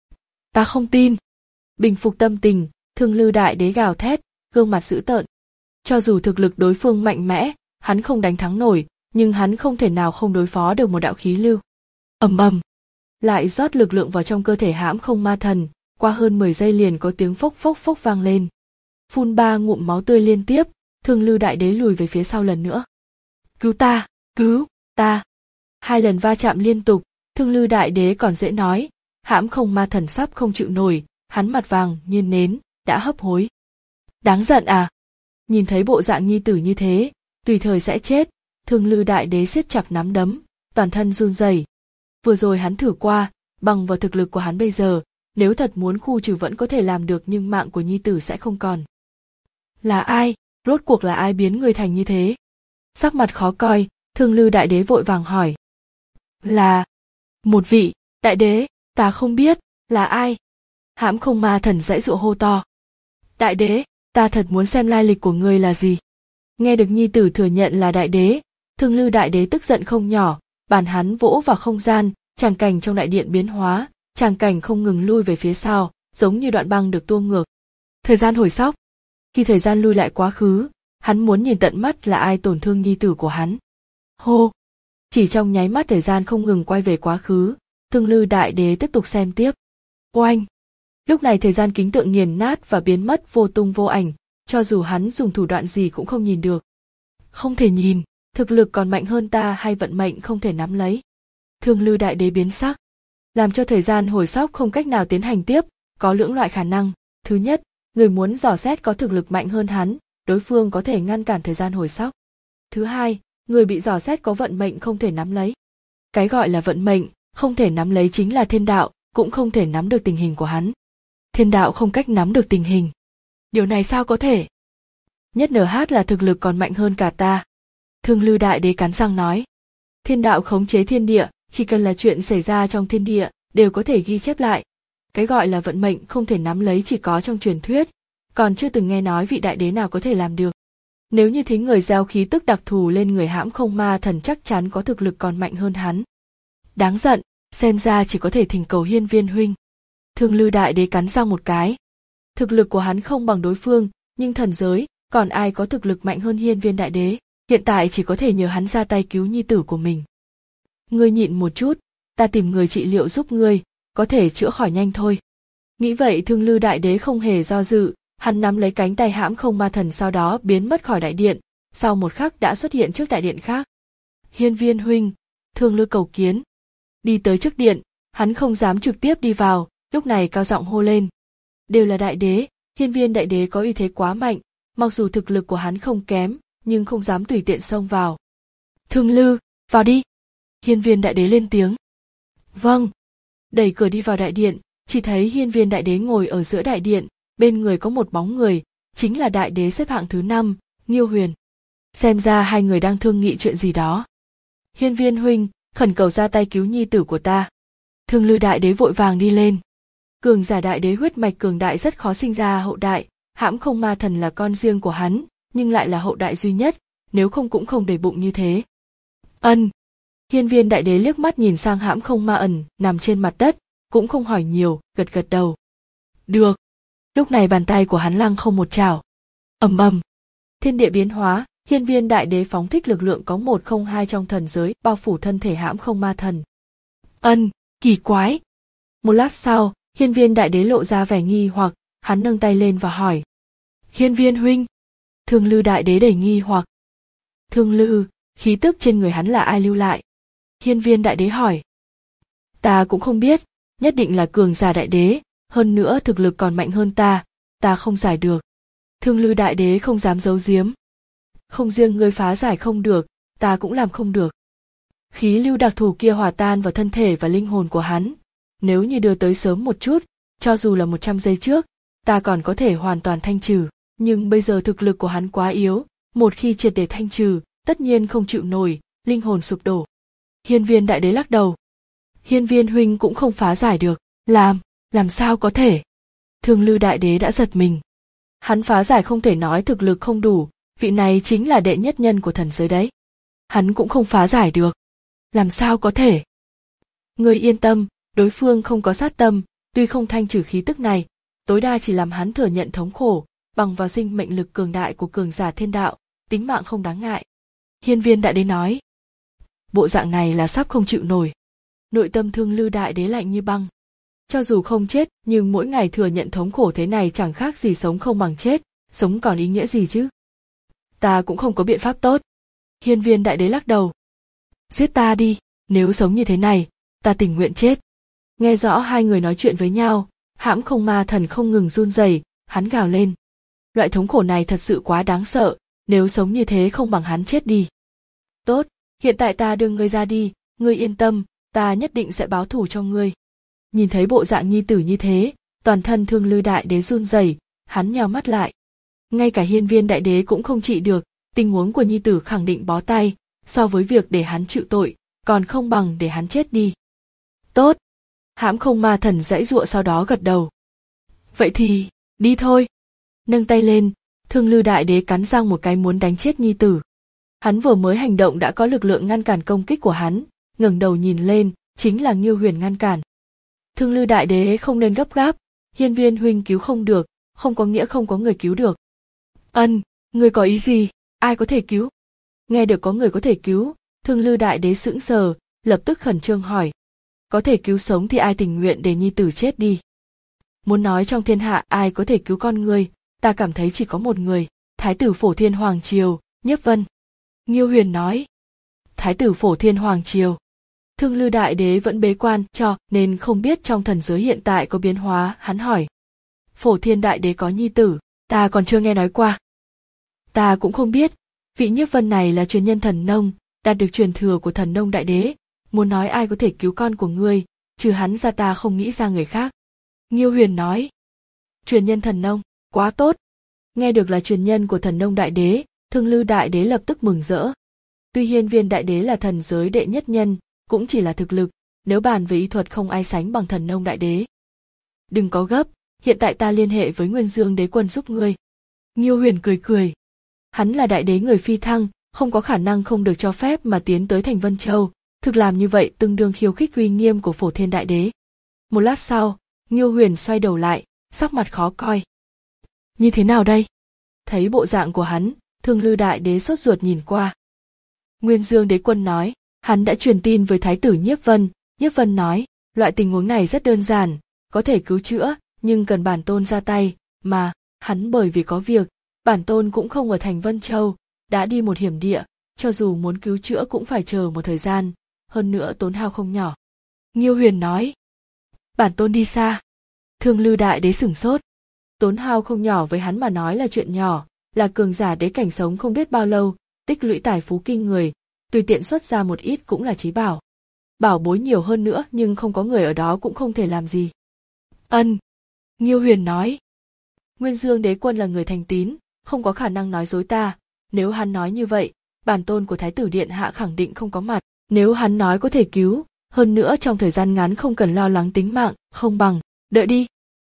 Ta không tin. Bình phục tâm tình, Thương Lư Đại Đế gào thét, gương mặt dữ tợn. Cho dù thực lực đối phương mạnh mẽ, hắn không đánh thắng nổi, nhưng hắn không thể nào không đối phó được một đạo khí lưu. Ầm ầm. Lại rót lực lượng vào trong cơ thể hãm không ma thần, qua hơn mười giây liền có tiếng phốc phốc phốc vang lên. Phun ba ngụm máu tươi liên tiếp, Thương Lư Đại Đế lùi về phía sau lần nữa. Cứu ta, cứu ta. Hai lần va chạm liên tục, Thương Lư Đại Đế còn dễ nói, hãm không ma thần sắp không chịu nổi, hắn mặt vàng như nến, đã hấp hối. Đáng giận à? Nhìn thấy bộ dạng nhi tử như thế, tùy thời sẽ chết, Thương Lư Đại Đế siết chặt nắm đấm, toàn thân run rẩy. Vừa rồi hắn thử qua, bằng vào thực lực của hắn bây giờ, nếu thật muốn khu trừ vẫn có thể làm được nhưng mạng của nhi tử sẽ không còn. Là ai? Rốt cuộc là ai biến người thành như thế? Sắc mặt khó coi, Thương Lư Đại Đế vội vàng hỏi. Là... một vị, Đại Đế, ta không biết, là ai? Hãm không ma thần giãy giụa hô to. Đại Đế, ta thật muốn xem lai lịch của ngươi là gì. Nghe được nhi tử thừa nhận là Đại Đế, Thương Lư Đại Đế tức giận không nhỏ, bàn hắn vỗ vào không gian, tràng cảnh trong đại điện biến hóa, tràng cảnh không ngừng lui về phía sau, giống như đoạn băng được tua ngược. Thời gian hồi sóc. Khi thời gian lui lại quá khứ, hắn muốn nhìn tận mắt là ai tổn thương nhi tử của hắn. Hô! Chỉ trong nháy mắt thời gian không ngừng quay về quá khứ, Thương Lư Đại Đế tiếp tục xem tiếp. Oanh! Lúc này thời gian kính tượng nghiền nát và biến mất vô tung vô ảnh, cho dù hắn dùng thủ đoạn gì cũng không nhìn được. Không thể nhìn, thực lực còn mạnh hơn ta hay vận mệnh không thể nắm lấy. Thương Lư Đại Đế biến sắc, làm cho thời gian hồi sóc không cách nào tiến hành tiếp, có lưỡng loại khả năng. Thứ nhất, người muốn dò xét có thực lực mạnh hơn hắn, đối phương có thể ngăn cản thời gian hồi sóc. Thứ hai, người bị dò xét có vận mệnh không thể nắm lấy. Cái gọi là vận mệnh, không thể nắm lấy chính là thiên đạo, cũng không thể nắm được tình hình của hắn. Thiên đạo không cách nắm được tình hình. Điều này sao có thể? Nhất en hát là thực lực còn mạnh hơn cả ta. Thương Lư Đại Đế cắn răng nói. Thiên đạo khống chế thiên địa, chỉ cần là chuyện xảy ra trong thiên địa, đều có thể ghi chép lại. Cái gọi là vận mệnh không thể nắm lấy chỉ có trong truyền thuyết, còn chưa từng nghe nói vị đại đế nào có thể làm được. Nếu như thính người gieo khí tức đặc thù lên người hãm không ma thần chắc chắn có thực lực còn mạnh hơn hắn. Đáng giận, xem ra chỉ có thể thỉnh cầu Hiên Viên huynh. Thương Lư Đại Đế cắn răng một cái. Thực lực của hắn không bằng đối phương, nhưng thần giới, còn ai có thực lực mạnh hơn Hiên Viên Đại Đế, hiện tại chỉ có thể nhờ hắn ra tay cứu nhi tử của mình. Ngươi nhịn một chút, ta tìm người trị liệu giúp ngươi, có thể chữa khỏi nhanh thôi. Nghĩ vậy Thương Lư Đại Đế không hề do dự, hắn nắm lấy cánh tay hãm không ma thần sau đó biến mất khỏi đại điện, sau một khắc đã xuất hiện trước đại điện khác. Hiên Viên huynh, Thương Lư cầu kiến. Đi tới trước điện, hắn không dám trực tiếp đi vào, lúc này cao giọng hô lên. Đều là đại đế, Hiên Viên Đại Đế có uy thế quá mạnh, mặc dù thực lực của hắn không kém, nhưng không dám tùy tiện xông vào. Thương Lư, vào đi. Hiên Viên Đại Đế lên tiếng. Vâng. Đẩy cửa đi vào đại điện, chỉ thấy Hiên Viên Đại Đế ngồi ở giữa đại điện, bên người có một bóng người, chính là đại đế xếp hạng thứ năm, Nghiêu Huyền. Xem ra hai người đang thương nghị chuyện gì đó. Hiên Viên huynh, khẩn cầu ra tay cứu nhi tử của ta. Thương Lư Đại Đế vội vàng đi lên. Cường giả đại đế huyết mạch cường đại rất khó sinh ra hậu đại, hãm không ma thần là con riêng của hắn, nhưng lại là hậu đại duy nhất, nếu không cũng không để bụng như thế. Ân. Hiên Viên Đại Đế liếc mắt nhìn sang hãm không ma ẩn nằm trên mặt đất, cũng không hỏi nhiều, gật gật đầu. Được. Lúc này bàn tay của hắn lăng không một chảo. Ầm ầm. Thiên địa biến hóa, Hiên Viên Đại Đế phóng thích lực lượng có một không hai trong thần giới bao phủ thân thể Hãm Không Ma Thần. Ân, kỳ quái. Một lát sau, Hiên Viên Đại Đế lộ ra vẻ nghi hoặc, hắn nâng tay lên và hỏi. Hiên Viên huynh. Thương Lư Đại Đế đầy nghi hoặc. Thương Lư, khí tức trên người hắn là ai lưu lại? Hiên Viên Đại Đế hỏi. Ta cũng không biết, nhất định là cường giả đại đế, hơn nữa thực lực còn mạnh hơn ta, ta không giải được. Thương Lư Đại Đế không dám giấu giếm. Không riêng ngươi phá giải không được, ta cũng làm không được. Khí lưu đặc thù kia hòa tan vào thân thể và linh hồn của hắn. Nếu như đưa tới sớm một chút, cho dù là một trăm giây trước, ta còn có thể hoàn toàn thanh trừ. Nhưng bây giờ thực lực của hắn quá yếu, một khi triệt để thanh trừ, tất nhiên không chịu nổi, linh hồn sụp đổ. Hiên Viên Đại Đế lắc đầu. Hiên Viên huynh cũng không phá giải được, làm, làm sao có thể? Thương Lư Đại Đế đã giật mình. Hắn phá giải không thể nói thực lực không đủ, vị này chính là đệ nhất nhân của thần giới đấy. Hắn cũng không phá giải được. Làm sao có thể? Ngươi yên tâm, đối phương không có sát tâm, tuy không thanh trừ khí tức này, tối đa chỉ làm hắn thừa nhận thống khổ, bằng vào sinh mệnh lực cường đại của cường giả thiên đạo, tính mạng không đáng ngại. Hiên Viên Đại Đế nói. Bộ dạng này là sắp không chịu nổi. Nội tâm Thương Lư Đại Đế lạnh như băng. Cho dù không chết, nhưng mỗi ngày thừa nhận thống khổ thế này chẳng khác gì sống không bằng chết, sống còn ý nghĩa gì chứ? Ta cũng không có biện pháp tốt. Hiên Viên Đại Đế lắc đầu. Giết ta đi, nếu sống như thế này, ta tình nguyện chết. Nghe rõ hai người nói chuyện với nhau, Hãm Không Ma Thần không ngừng run rẩy, hắn gào lên. Loại thống khổ này thật sự quá đáng sợ, nếu sống như thế không bằng hắn chết đi. Tốt, hiện tại ta đưa ngươi ra đi, ngươi yên tâm, ta nhất định sẽ báo thù cho ngươi. Nhìn thấy bộ dạng nhi tử như thế, toàn thân Thương Lư Đại Đế run rẩy, hắn nhào mắt lại. Ngay cả Hiên Viên Đại Đế cũng không trị được, tình huống của nhi tử khẳng định bó tay, so với việc để hắn chịu tội, còn không bằng để hắn chết đi. Tốt. Hãm Không Ma Thần giãy giụa sau đó gật đầu. Vậy thì, đi thôi. Nâng tay lên, Thương Lư Đại Đế cắn răng một cái muốn đánh chết nhi tử. Hắn vừa mới hành động đã có lực lượng ngăn cản công kích của hắn, ngẩng đầu nhìn lên, chính là Nghiêu Huyền ngăn cản. Thương Lư Đại Đế không nên gấp gáp, Hiên Viên huynh cứu không được, không có nghĩa không có người cứu được. Ân, ngươi có ý gì, ai có thể cứu? Nghe được có người có thể cứu, Thương Lư Đại Đế sững sờ, lập tức khẩn trương hỏi. Có thể cứu sống thì ai tình nguyện để nhi tử chết đi? Muốn nói trong thiên hạ ai có thể cứu con người, ta cảm thấy chỉ có một người, Thái tử Phổ Thiên Hoàng Triều, Nhiếp Vân. Nghiêu Huyền nói. Thái tử Phổ Thiên Hoàng Triều. Thương Lư Đại Đế vẫn bế quan cho nên không biết trong thần giới hiện tại có biến hóa, hắn hỏi. Phổ Thiên Đại Đế có nhi tử, ta còn chưa nghe nói qua. Ta cũng không biết, vị Nhiếp Vân này là truyền nhân thần nông, đạt được truyền thừa của thần nông đại đế, muốn nói ai có thể cứu con của ngươi, trừ hắn ra ta không nghĩ ra người khác. Nghiêu Huyền nói. Truyền nhân thần nông, quá tốt. Nghe được là truyền nhân của thần nông đại đế, Thương Lư Đại Đế lập tức mừng rỡ. Tuy Hiên Viên Đại Đế là thần giới đệ nhất nhân, cũng chỉ là thực lực, nếu bàn về y thuật không ai sánh bằng thần nông đại đế. Đừng có gấp, hiện tại ta liên hệ với Nguyên Dương Đế Quân giúp ngươi. Nghiêu Huyền cười cười. Hắn là đại đế người phi thăng, không có khả năng không được cho phép mà tiến tới thành Vân Châu, thực làm như vậy tương đương khiêu khích uy nghiêm của Phổ Thiên Đại Đế. Một lát sau, Nghiêu Huyền xoay đầu lại, sắc mặt khó coi. Như thế nào đây? Thấy bộ dạng của hắn, Thương Lư Đại Đế sốt ruột nhìn qua. Nguyên Dương Đế Quân nói, hắn đã truyền tin với Thái tử Nhiếp Vân, Nhiếp Vân nói, loại tình huống này rất đơn giản, có thể cứu chữa, nhưng cần bản tôn ra tay, mà, hắn bởi vì có việc, bản tôn cũng không ở thành Vân Châu, đã đi một hiểm địa, cho dù muốn cứu chữa cũng phải chờ một thời gian, hơn nữa tốn hao không nhỏ. Nghiêu Huyền nói, bản tôn đi xa. Thương Lư Đại Đế sửng sốt. Tốn hao không nhỏ với hắn mà nói là chuyện nhỏ, là cường giả đế cảnh sống không biết bao lâu, tích lũy tài phú kinh người, tùy tiện xuất ra một ít cũng là chí bảo. Bảo bối nhiều hơn nữa nhưng không có người ở đó cũng không thể làm gì. Ân. Nghiêu Huyền nói. Nguyên Dương Đế Quân là người thành tín, không có khả năng nói dối ta, nếu hắn nói như vậy, bản tôn của Thái tử Điện Hạ khẳng định không có mặt, nếu hắn nói có thể cứu, hơn nữa trong thời gian ngắn không cần lo lắng tính mạng, không bằng, đợi đi.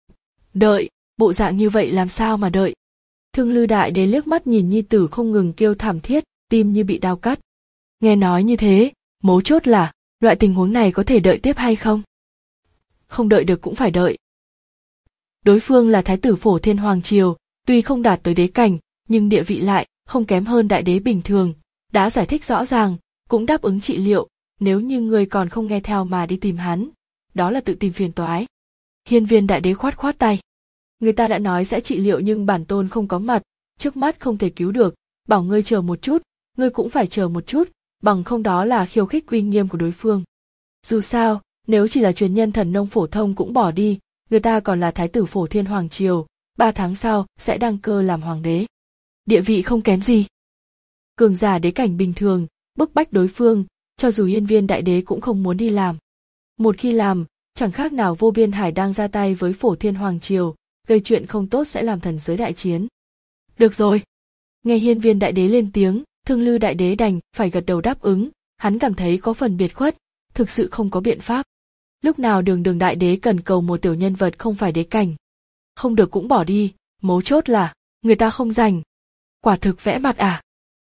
Đợi, bộ dạng như vậy làm sao mà đợi? Thương Lư Đại Đế liếc mắt nhìn nhi tử không ngừng kêu thảm thiết, tim như bị đao cắt. Nghe nói như thế, mấu chốt là, loại tình huống này có thể đợi tiếp hay không? Không đợi được cũng phải đợi. Đối phương là Thái tử Phổ Thiên Hoàng Triều, tuy không đạt tới đế cảnh, nhưng địa vị lại không kém hơn đại đế bình thường, đã giải thích rõ ràng, cũng đáp ứng trị liệu, nếu như ngươi còn không nghe theo mà đi tìm hắn, đó là tự tìm phiền toái. Hiên Viên đại đế khoát khoát tay. Người ta đã nói sẽ trị liệu nhưng bản tôn không có mặt, trước mắt không thể cứu được, bảo ngươi chờ một chút, ngươi cũng phải chờ một chút, bằng không đó là khiêu khích uy nghiêm của đối phương. Dù sao, nếu chỉ là truyền nhân thần nông phổ thông cũng bỏ đi, người ta còn là thái tử Phổ Thiên Hoàng Triều, ba tháng sau sẽ đăng cơ làm hoàng đế. Địa vị không kém gì. Cường giả đế cảnh bình thường, bức bách đối phương, cho dù Hiên Viên đại đế cũng không muốn đi làm. Một khi làm, chẳng khác nào Vô Biên Hải đang ra tay với Phổ Thiên Hoàng Triều, gây chuyện không tốt sẽ làm thần giới đại chiến. Được rồi. Nghe Hiên Viên đại đế lên tiếng, Thương Lư đại đế đành phải gật đầu đáp ứng, hắn cảm thấy có phần biệt khuất, thực sự không có biện pháp. Lúc nào Đường Đường đại đế cần cầu một tiểu nhân vật không phải đế cảnh. Không được cũng bỏ đi, mấu chốt là, người ta không rảnh. Quả thực vẽ mặt à?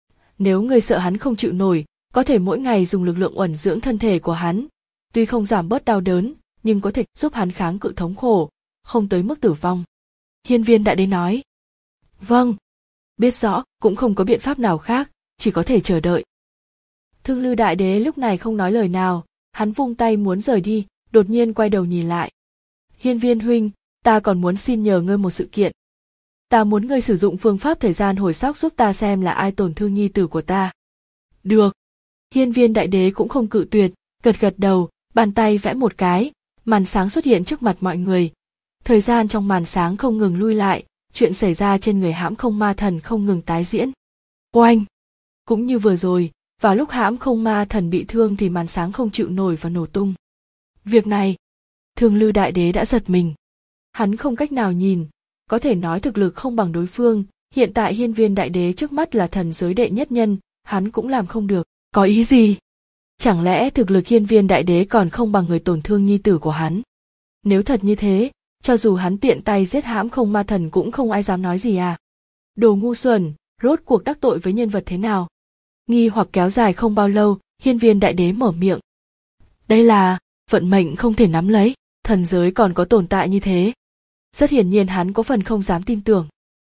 Nếu người sợ hắn không chịu nổi, có thể mỗi ngày dùng lực lượng uẩn dưỡng thân thể của hắn, tuy không giảm bớt đau đớn, nhưng có thể giúp hắn kháng cự thống khổ, không tới mức tử vong. Hiên Viên đại đế nói. Vâng. Biết rõ, cũng không có biện pháp nào khác, chỉ có thể chờ đợi. Thương Lư đại đế lúc này không nói lời nào, hắn vung tay muốn rời đi, đột nhiên quay đầu nhìn lại. Hiên Viên huynh, ta còn muốn xin nhờ ngươi một sự kiện. Ta muốn ngươi sử dụng phương pháp thời gian hồi sóc giúp ta xem là ai tổn thương nhi tử của ta. Được. Hiên Viên đại đế cũng không cự tuyệt, gật gật đầu, bàn tay vẽ một cái, màn sáng xuất hiện trước mặt mọi người. Thời gian trong màn sáng không ngừng lui lại, chuyện xảy ra trên người Hãm Không Ma Thần không ngừng tái diễn. Oanh! Cũng như vừa rồi, vào lúc Hãm Không Ma Thần bị thương thì màn sáng không chịu nổi và nổ tung. Việc này, Thương Lư đại đế đã giật mình. Hắn không cách nào nhìn, có thể nói thực lực không bằng đối phương, hiện tại Hiên Viên đại đế trước mắt là thần giới đệ nhất nhân, hắn cũng làm không được. Có ý gì? Chẳng lẽ thực lực Hiên Viên đại đế còn không bằng người tổn thương nhi tử của hắn? Nếu thật như thế, cho dù hắn tiện tay giết Hãm Không Ma Thần cũng không ai dám nói gì à? Đồ ngu xuẩn, rốt cuộc đắc tội với nhân vật thế nào? Nghi hoặc kéo dài không bao lâu, Hiên Viên đại đế mở miệng. Đây là, vận mệnh không thể nắm lấy, thần giới còn có tồn tại như thế. Rất hiển nhiên hắn có phần không dám tin tưởng.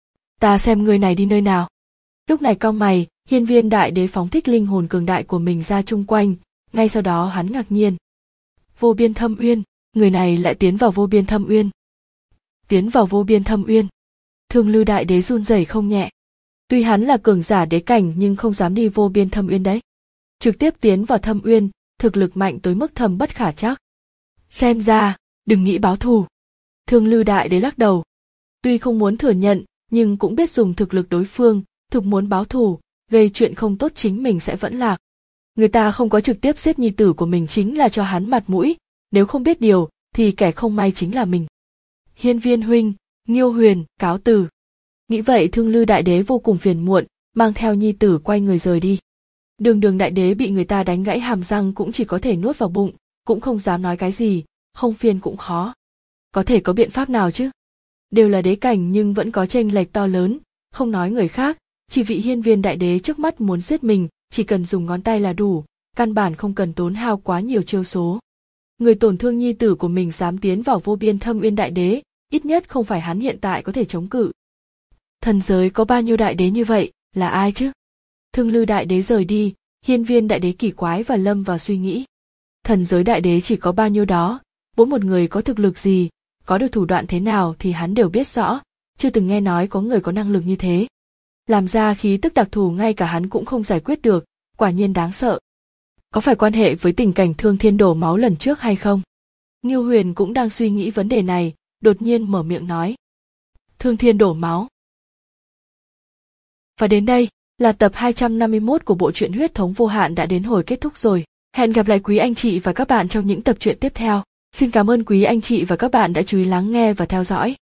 Ta xem người này đi nơi nào. Lúc này cau mày, Hiên Viên đại đế phóng thích linh hồn cường đại của mình ra chung quanh, ngay sau đó hắn ngạc nhiên. Vô Biên Thâm Uyên, người này lại tiến vào Vô Biên Thâm Uyên. Tiến vào Vô Biên Thâm Uyên. Thương Lư đại đế run rẩy không nhẹ. Tuy hắn là cường giả đế cảnh nhưng không dám đi Vô Biên Thâm Uyên đấy. Trực tiếp tiến vào Thâm Uyên, thực lực mạnh tới mức thâm bất khả trắc. Xem ra, đừng nghĩ báo thù. Thương Lư đại đế lắc đầu. Tuy không muốn thừa nhận, nhưng cũng biết dùng thực lực đối phương, thực muốn báo thù, gây chuyện không tốt chính mình sẽ vẫn lạc. Người ta không có trực tiếp giết nhi tử của mình chính là cho hắn mặt mũi, nếu không biết điều, thì kẻ không may chính là mình. Hiên Viên huynh, Nghiêu Huyền, cáo từ. Nghĩ vậy Thương Lư đại đế vô cùng phiền muộn, mang theo nhi tử quay người rời đi. Đường Đường đại đế bị người ta đánh gãy hàm răng cũng chỉ có thể nuốt vào bụng, cũng không dám nói cái gì, không phiền cũng khó. Có thể có biện pháp nào chứ? Đều là đế cảnh nhưng vẫn có chênh lệch to lớn, không nói người khác, chỉ vị Hiên Viên đại đế trước mắt muốn giết mình, chỉ cần dùng ngón tay là đủ, căn bản không cần tốn hao quá nhiều chiêu số. Người tổn thương nhi tử của mình dám tiến vào Vô Biên Thâm Uyên đại đế, ít nhất không phải hắn hiện tại có thể chống cự. Thần giới có bao nhiêu đại đế như vậy, là ai chứ? Thương Lư đại đế rời đi, Hiên Viên đại đế kỳ quái và lâm vào suy nghĩ. Thần giới đại đế chỉ có bao nhiêu đó, mỗi một người có thực lực gì, có được thủ đoạn thế nào thì hắn đều biết rõ, chưa từng nghe nói có người có năng lực như thế. Làm ra khí tức đặc thù ngay cả hắn cũng không giải quyết được, quả nhiên đáng sợ. Có phải quan hệ với tình cảnh Thương Thiên đổ máu lần trước hay không? Nghiêu Huyền cũng đang suy nghĩ vấn đề này, đột nhiên mở miệng nói. Thương Thiên đổ máu. Và đến đây, là tập hai trăm năm mươi mốt của bộ truyện Huyết Thống Vô Hạn đã đến hồi kết thúc rồi. Hẹn gặp lại quý anh chị và các bạn trong những tập truyện tiếp theo. Xin cảm ơn quý anh chị và các bạn đã chú ý lắng nghe và theo dõi.